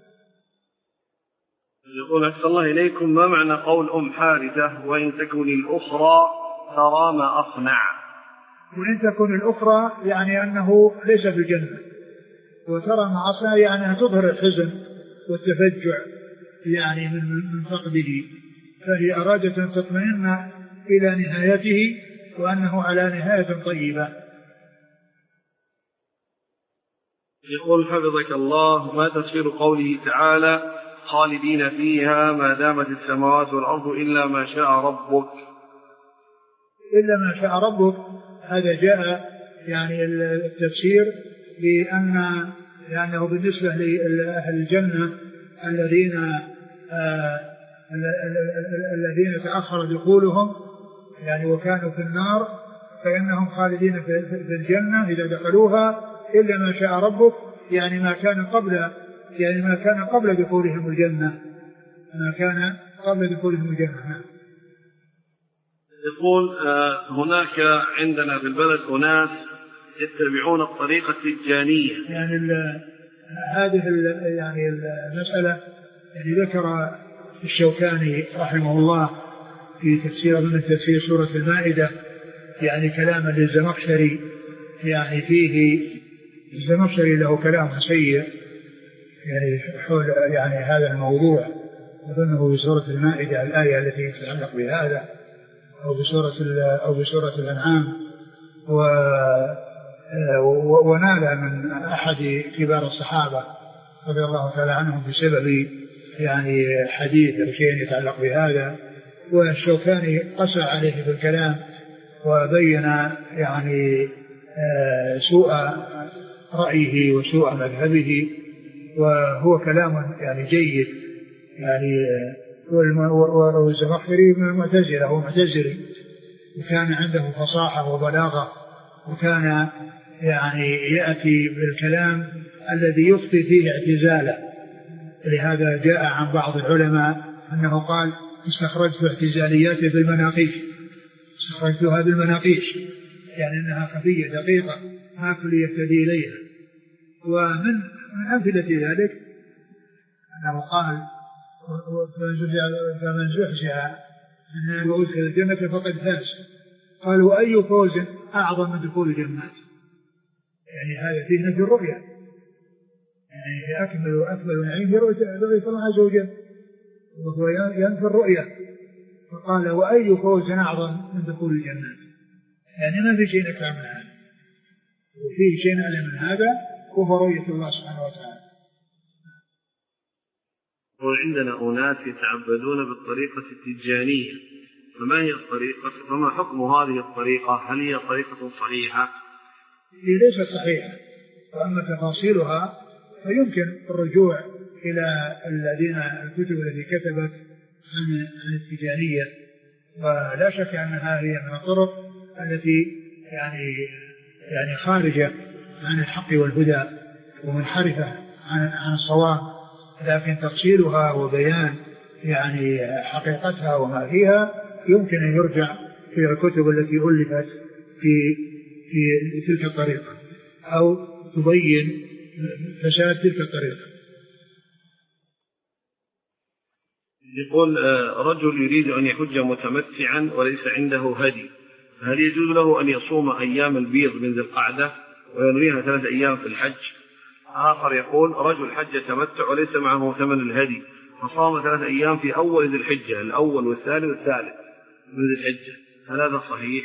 يقول: أحسن الله إليكم، ما معنى قول أم حارثة: وإن تكن الأخرى ترى ما أصنع؟ وإن تكن الأخرى يعني أنه ليس في الجنة، وترى ما أصنع يعني أن تظهر الحزن والتفجع يعني من فقده، فهي أرادت أن تطمئن إلى نهايته وأنه على نهاية طيبة. يقول: حفظك الله، ما تفسير قوله تعالى: خالدين فيها ما دامت السماوات والأرض إلا ما شاء ربك؟ إلا ما شاء ربك هذا جاء يعني التفسير بأن لأنه بالنسبة لأهل الجنة الذين آه الذين تأخر دخولهم يعني وكانوا في النار فإنهم خالدين في الجنة إذا دخلوها إلا ما شاء ربك، يعني ما كان قبل يعني ما كان قبل دخولهم الجنة ما كان قبل دخولهم الجنة. يقول: هناك عندنا في البلد أناس يتبعون الطريقة التجانية، يعني هذه يعني المسألة يعني ذكر الشوكاني رحمه الله في تفسير من تفسير سورة المائدة يعني كلاما للزمخشري يعني فيه الزمخشري له كلام سيء يعني حول يعني هذا الموضوع، أظنه في سورة المائدة الآية التي تتعلق بهذا أو بسورة أو بسورة الأنعام، ونال من أحد كبار الصحابة رضي الله تعالى عنهم بسبب يعني حديث أو شيء يتعلق بهذا، والشوكاني قسى عليه في الكلام وبين يعني سوء رأيه وسوء مذهبه، وهو كلام يعني جيد يعني. والزمخشري من المعتزلة هو معتزلي وكان عنده فصاحة وبلاغة، وكان يعني يأتي بالكلام الذي يخفي فيه اعتزاله. لهذا جاء عن بعض العلماء أنه قال: استخرجت اعتزالياتي بالمناقيش، استخرجتها بالمناقيش يعني أنها خفية دقيقة ما كل يهتدي إليها. ومن من أمثلة ذلك أنه قال: فمن زحزح أنه يدخل الجنة فقد فاز. قال: وأي فوز أعظم من دخول الجنة؟ يعني هذا فيه نفي الرؤية، يعني أكمل وأكمل نعيم رؤية الله عز وجل، وهو ينفي الرؤية. فقال وأي فوز أعظم من دخول الجنة، يعني ما في شيء أكثر من هذا، وفيه شيء أعلى من هذا وهو رؤية الله سبحانه وتعالى. وعندنا أناس يتعبدون بالطريقة التجانية، فما هي الطريقة؟ فما حكم هذه الطريقة؟ هل هي طريقة صحيحة؟ هي ليست صحيحة، وأما تفاصيلها فيمكن الرجوع إلى الذين الكتب التي كتبت عن التجانية، ولا شك أنها هي من الطرق التي يعني يعني خارجة عن الحق والهدى ومنحرفة عن عن الصواب، لكن تفصيلها وبيان يعني حقيقتها وما فيها يمكن أن يرجع إلى الكتب التي ألفت في في تلك الطريقة أو تبين فساد تلك الطريقة. يقول رجل يريد أن يحج متمتعا وليس عنده هدي، هل يجوز له أن يصوم أيام البيض من ذي القعدة وينويها ثلاث أيام في الحج؟ آخر يقول رجل حج تمتع وليس معه ثمن الهدي فصام ثلاث أيام في أول ذي الحجة، الأول والثاني والثالث من ذي الحجة، هل هذا صحيح؟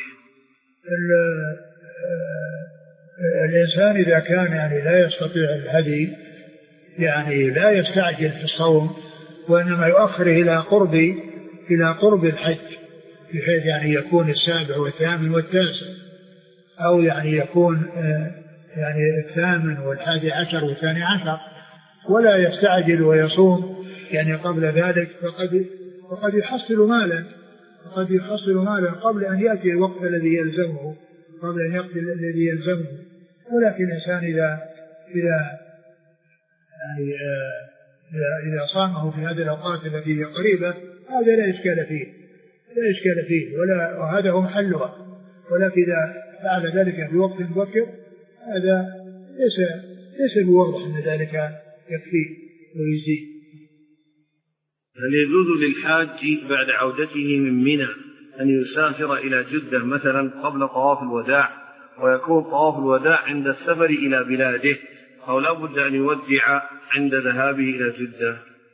الإنسان إذا كان يعني لا يستطيع الهدي يعني لا يستعجل في الصوم، وإنما يؤخره إلى قرب إلى قرب الحج، بحيث يعني يكون السابع والثامن والتاسع، أو يعني يكون يعني الثامن والحادي عشر والثاني عشر، ولا يستعجل ويصوم يعني قبل ذلك، فقد فقد يحصل مالا فقد يحصل مالا قبل أن يأتي الوقت الذي يلزمه قبل أن يقضي الذي يلزمه. ولكن الإنسان إذا إذا يعني إذا صامه في هذه الأوقات التي هي قريبة هذا لا إشكال فيه لا إشكال فيه ولا وهذا هو محلها. ولكن إذا فعل ذلك في وقت مبكر هذا ليس ليس بواضح أن ذلك يكفيه ويزيد. هل يجوز للحاج بعد عودته من منى أن يسافر إلى جدة مثلا قبل طواف الوداع ويكون طواف الوداع عند السفر إلى بلاده، أو لا بد أن يودع عند ذهابه إلى جدة؟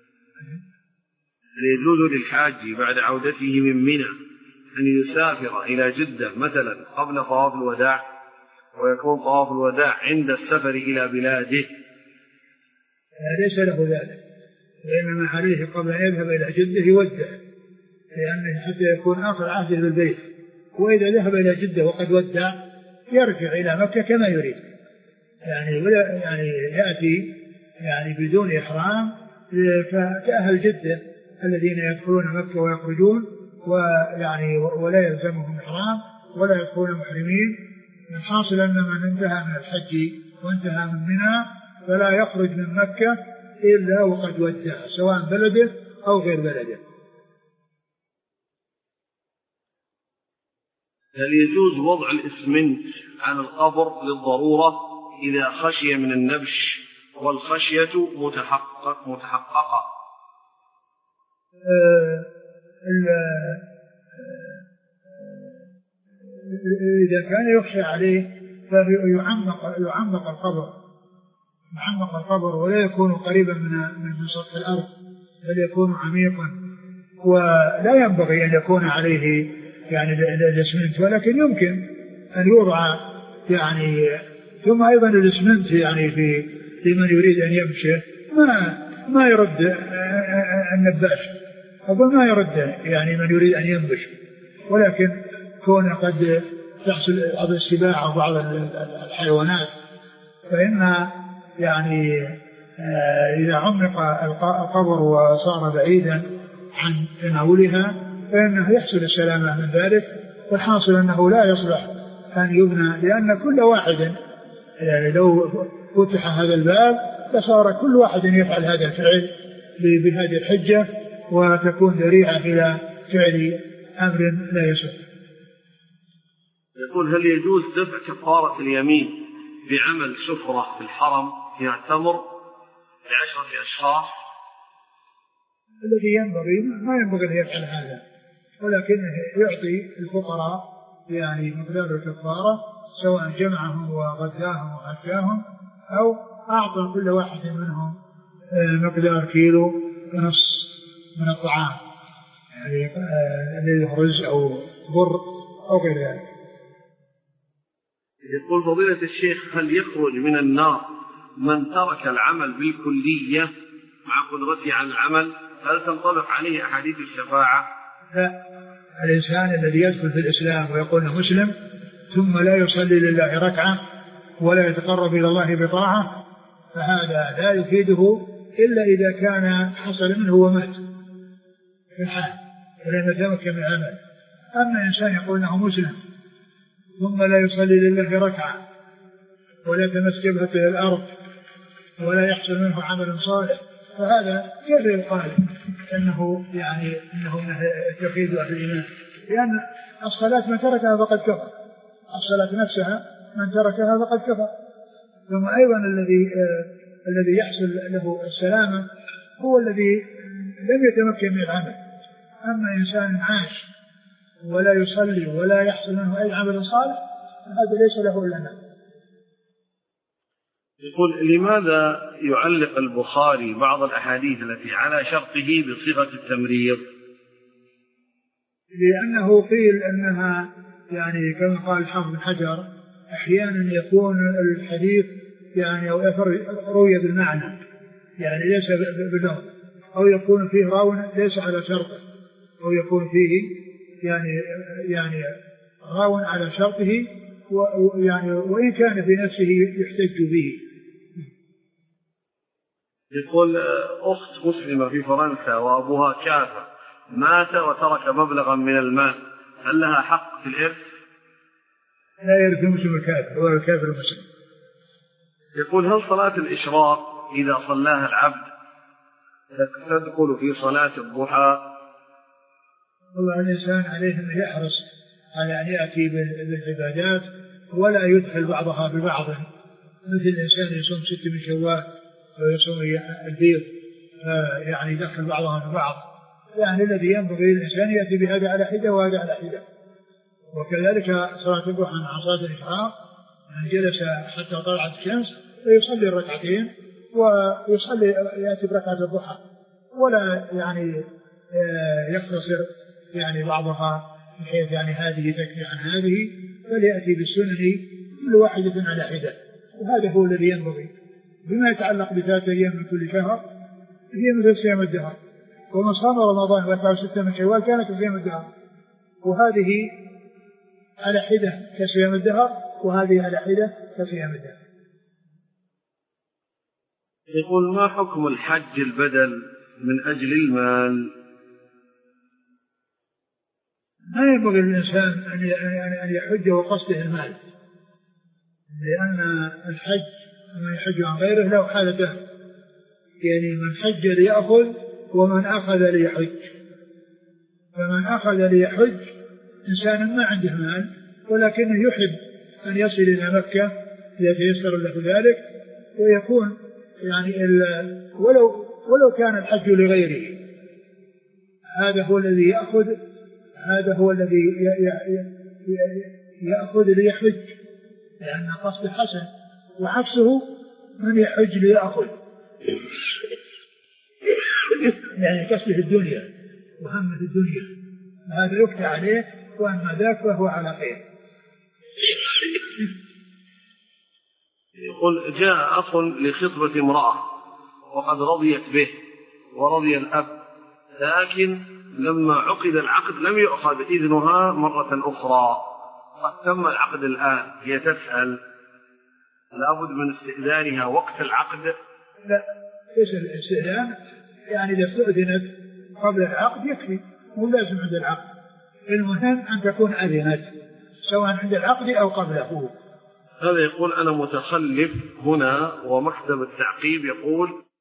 هل يجوز للحاج بعد عودته من منى أن يسافر إلى جدة مثلا قبل طواف الوداع ويكون طواف الوداع عند السفر إلى بلاده؟ ليس له ذلك، وإنما عليه قبل أن يذهب إلى جدة يودع، لأنه حتى يكون آخر عهده بالبيت، وإذا ذهب إلى جدة وقد ودع يرجع إلى مكة كما يريد، يعني ولا يعني يأتي يعني بدون إحرام كأهل جدة الذين يدخلون مكة ويخرجون ويعني ولا يلزمهم إحرام ولا يدخلون محرمين. الحاصل أن من انتهى من الحج وانتهى من منى فلا يخرج من مكة إلا وقد ودع سواء بلده أو غير بلده. هل يجوز وضع الإسمنت على القبر للضرورة إذا خشي من النبش والخشية متحقق متحققة؟ آه إذا كان يخشى عليه فيعمق يعمق القبر يعمق القبر ولا يكون قريبا من من سطح الأرض بل يكون عميقا، ولا ينبغي أن يكون عليه يعني الإسمنت، ولكن يمكن أن يوضع يعني. ثم أيضا الإسمنت يعني في لمن يريد أن يمشي ما ما يرد النباش، أقول ما يرد يعني من يريد أن ينبش، ولكن كون قد تحصل بعض السباع أو بعض الحيوانات فإن يعني إذا عمق القبر وصار بعيدا عن تناولها فإنه يحصل السلامة من ذلك. والحاصل أنه لا يصلح أن يبنى، لأن كل واحد يعني لو فتح هذا الباب فصار كل واحد يفعل هذا الفعل بهذه الحجة وتكون ذريعة إلى فعل أمر لا يصح. يقول هل يجوز دفع كفارة اليمين بعمل سفرة في الحرم يعتمر لعشرة أشخاص؟ الذي ينبغي ما ينبغي أن يفعل هذا، ولكن يعطي الفقراء يعني مقدار الكفارة سواء جمعهم وغداهم وعشاهم أو أعطى كل واحد منهم مقدار كيلو ونص من الطعام، يعني رز أو بر أو غير ذلك. يقول فضيلة الشيخ: هل يخرج من النار من ترك العمل بالكلية مع قدرته على العمل؟ هل تنطبق عليه أحاديث الشفاعة؟ لا، الإنسان الذي يدخل في الإسلام ويقول مسلم ثم لا يصلي لله ركعة ولا يتقرب إلى الله بطاعة فهذا لا يفيده إلا إذا كان حصل منه ومات في الحال ولم يتمكن من العمل. أما إنسان يقول أنه مسلم ثم لا يصلي لله ركعة ولا تمس جبهته إلى الأرض ولا يحصل منه عمل صالح فهذا كيف يقال أنه يعني أنه توحيد أهل الإيمان؟ لأن الصلاة من تركها فقد كفر، الصلاة نفسها من تركها فقد كفر. ثم أيضا الذي آه الذي يحصل له السلامة هو الذي لم يتمكن من العمل. أما إنسان عاش ولا يصلي ولا يحصل منه أي عمل صالح هذا ليس له إلا النار. يقول: لماذا يعلق البخاري بعض الأحاديث التي على شرطه بصيغة التمريض؟ لأنه قيل أنها يعني كما قال الحافظ بن حجر أحيانا يكون الحديث يعني أو روي بالمعنى يعني ليس باللفظ، أو يكون فيه راو ليس على شرطه، أو يكون فيه يعني يعني راو على شرطه ويعني وإن كان في نفسه يحتج به. يقول: أخت مسلمة في فرنسا وأبوها كافر مات وترك مبلغا من المال، هل لها حق في الإرث؟ لا يرث المسلم الكافر ولا الكافر المسلم. يقول: هل صلاة الإشراق إذا صلاها العبد تدخل في صلاة الضحى؟ والله الإنسان عليه أن يحرص على أن يأتي بالعبادات ولا يدخل بعضها ببعض، مثل الإنسان يصوم ست من شوال ويصوم البيض يعني يدخل بعضها ببعض. يعني الذي ينبغي للإنسان يأتي بهذا على حدة وهذا على حدة. وكذلك صلاة الضحى مع صلاة الإشراق من جلس حتى طلعت الشمس ويصلي الركعتين ويصلي يأتي بركعة الضحى ولا يعني يختصر يعني بعضها بحيث يعني هذه تكفي عن هذه، بل يأتي بالسنن كل واحدة على حدة. وهذا هو الذي ينبغي. بما يتعلق بثلاثة أيام من كل شهر هي مثل صيام الدهر، ومن صام رمضان وأتبعه ستة من شوال كانت صيام الدهر، وهذه على حدة كصيام الدهر وهذه على حدة كصيام الدهر. يقول: ما حكم الحج البدل من أجل المال؟ ما ينبغي للإنسان أن يحج وقصده المال، لأن الحج من يحج عن غيره له حالته، يعني من حج ليأخذ ومن أخذ ليحج. فمن أخذ ليحج إنسان ما عنده مال ولكنه يحب أن يصل إلى مكة يتيسر له ذلك ويكون يعني ولو ولو كان الحج لغيره. هذا هو الذي يأخذ هذا هو الذي يأخذ ليحج لأن قصد حسن، وعكسه من يحج ليأخذ يعني كسبه الدنيا وهمه الدنيا، هذا يكتى عليه، وأما ذاك فهو على خير. يقول: جاء أخ لخطبة امرأة وقد رضيت به ورضي الأب، لكن لما عقد العقد لم يؤخذ إذنها مرة أخرى، قد تم العقد الآن، هي تسأل لابد من استئذانها وقت العقد؟ لا، ليس الاستئذان، يعني إذا استأذنت قبل العقد يكفي، مو لازم عند العقد، المهم أن تكون أذنت سواء عند العقد أو قبله. هذا يقول: أنا متخلف هنا ومكتب التعقيب يقول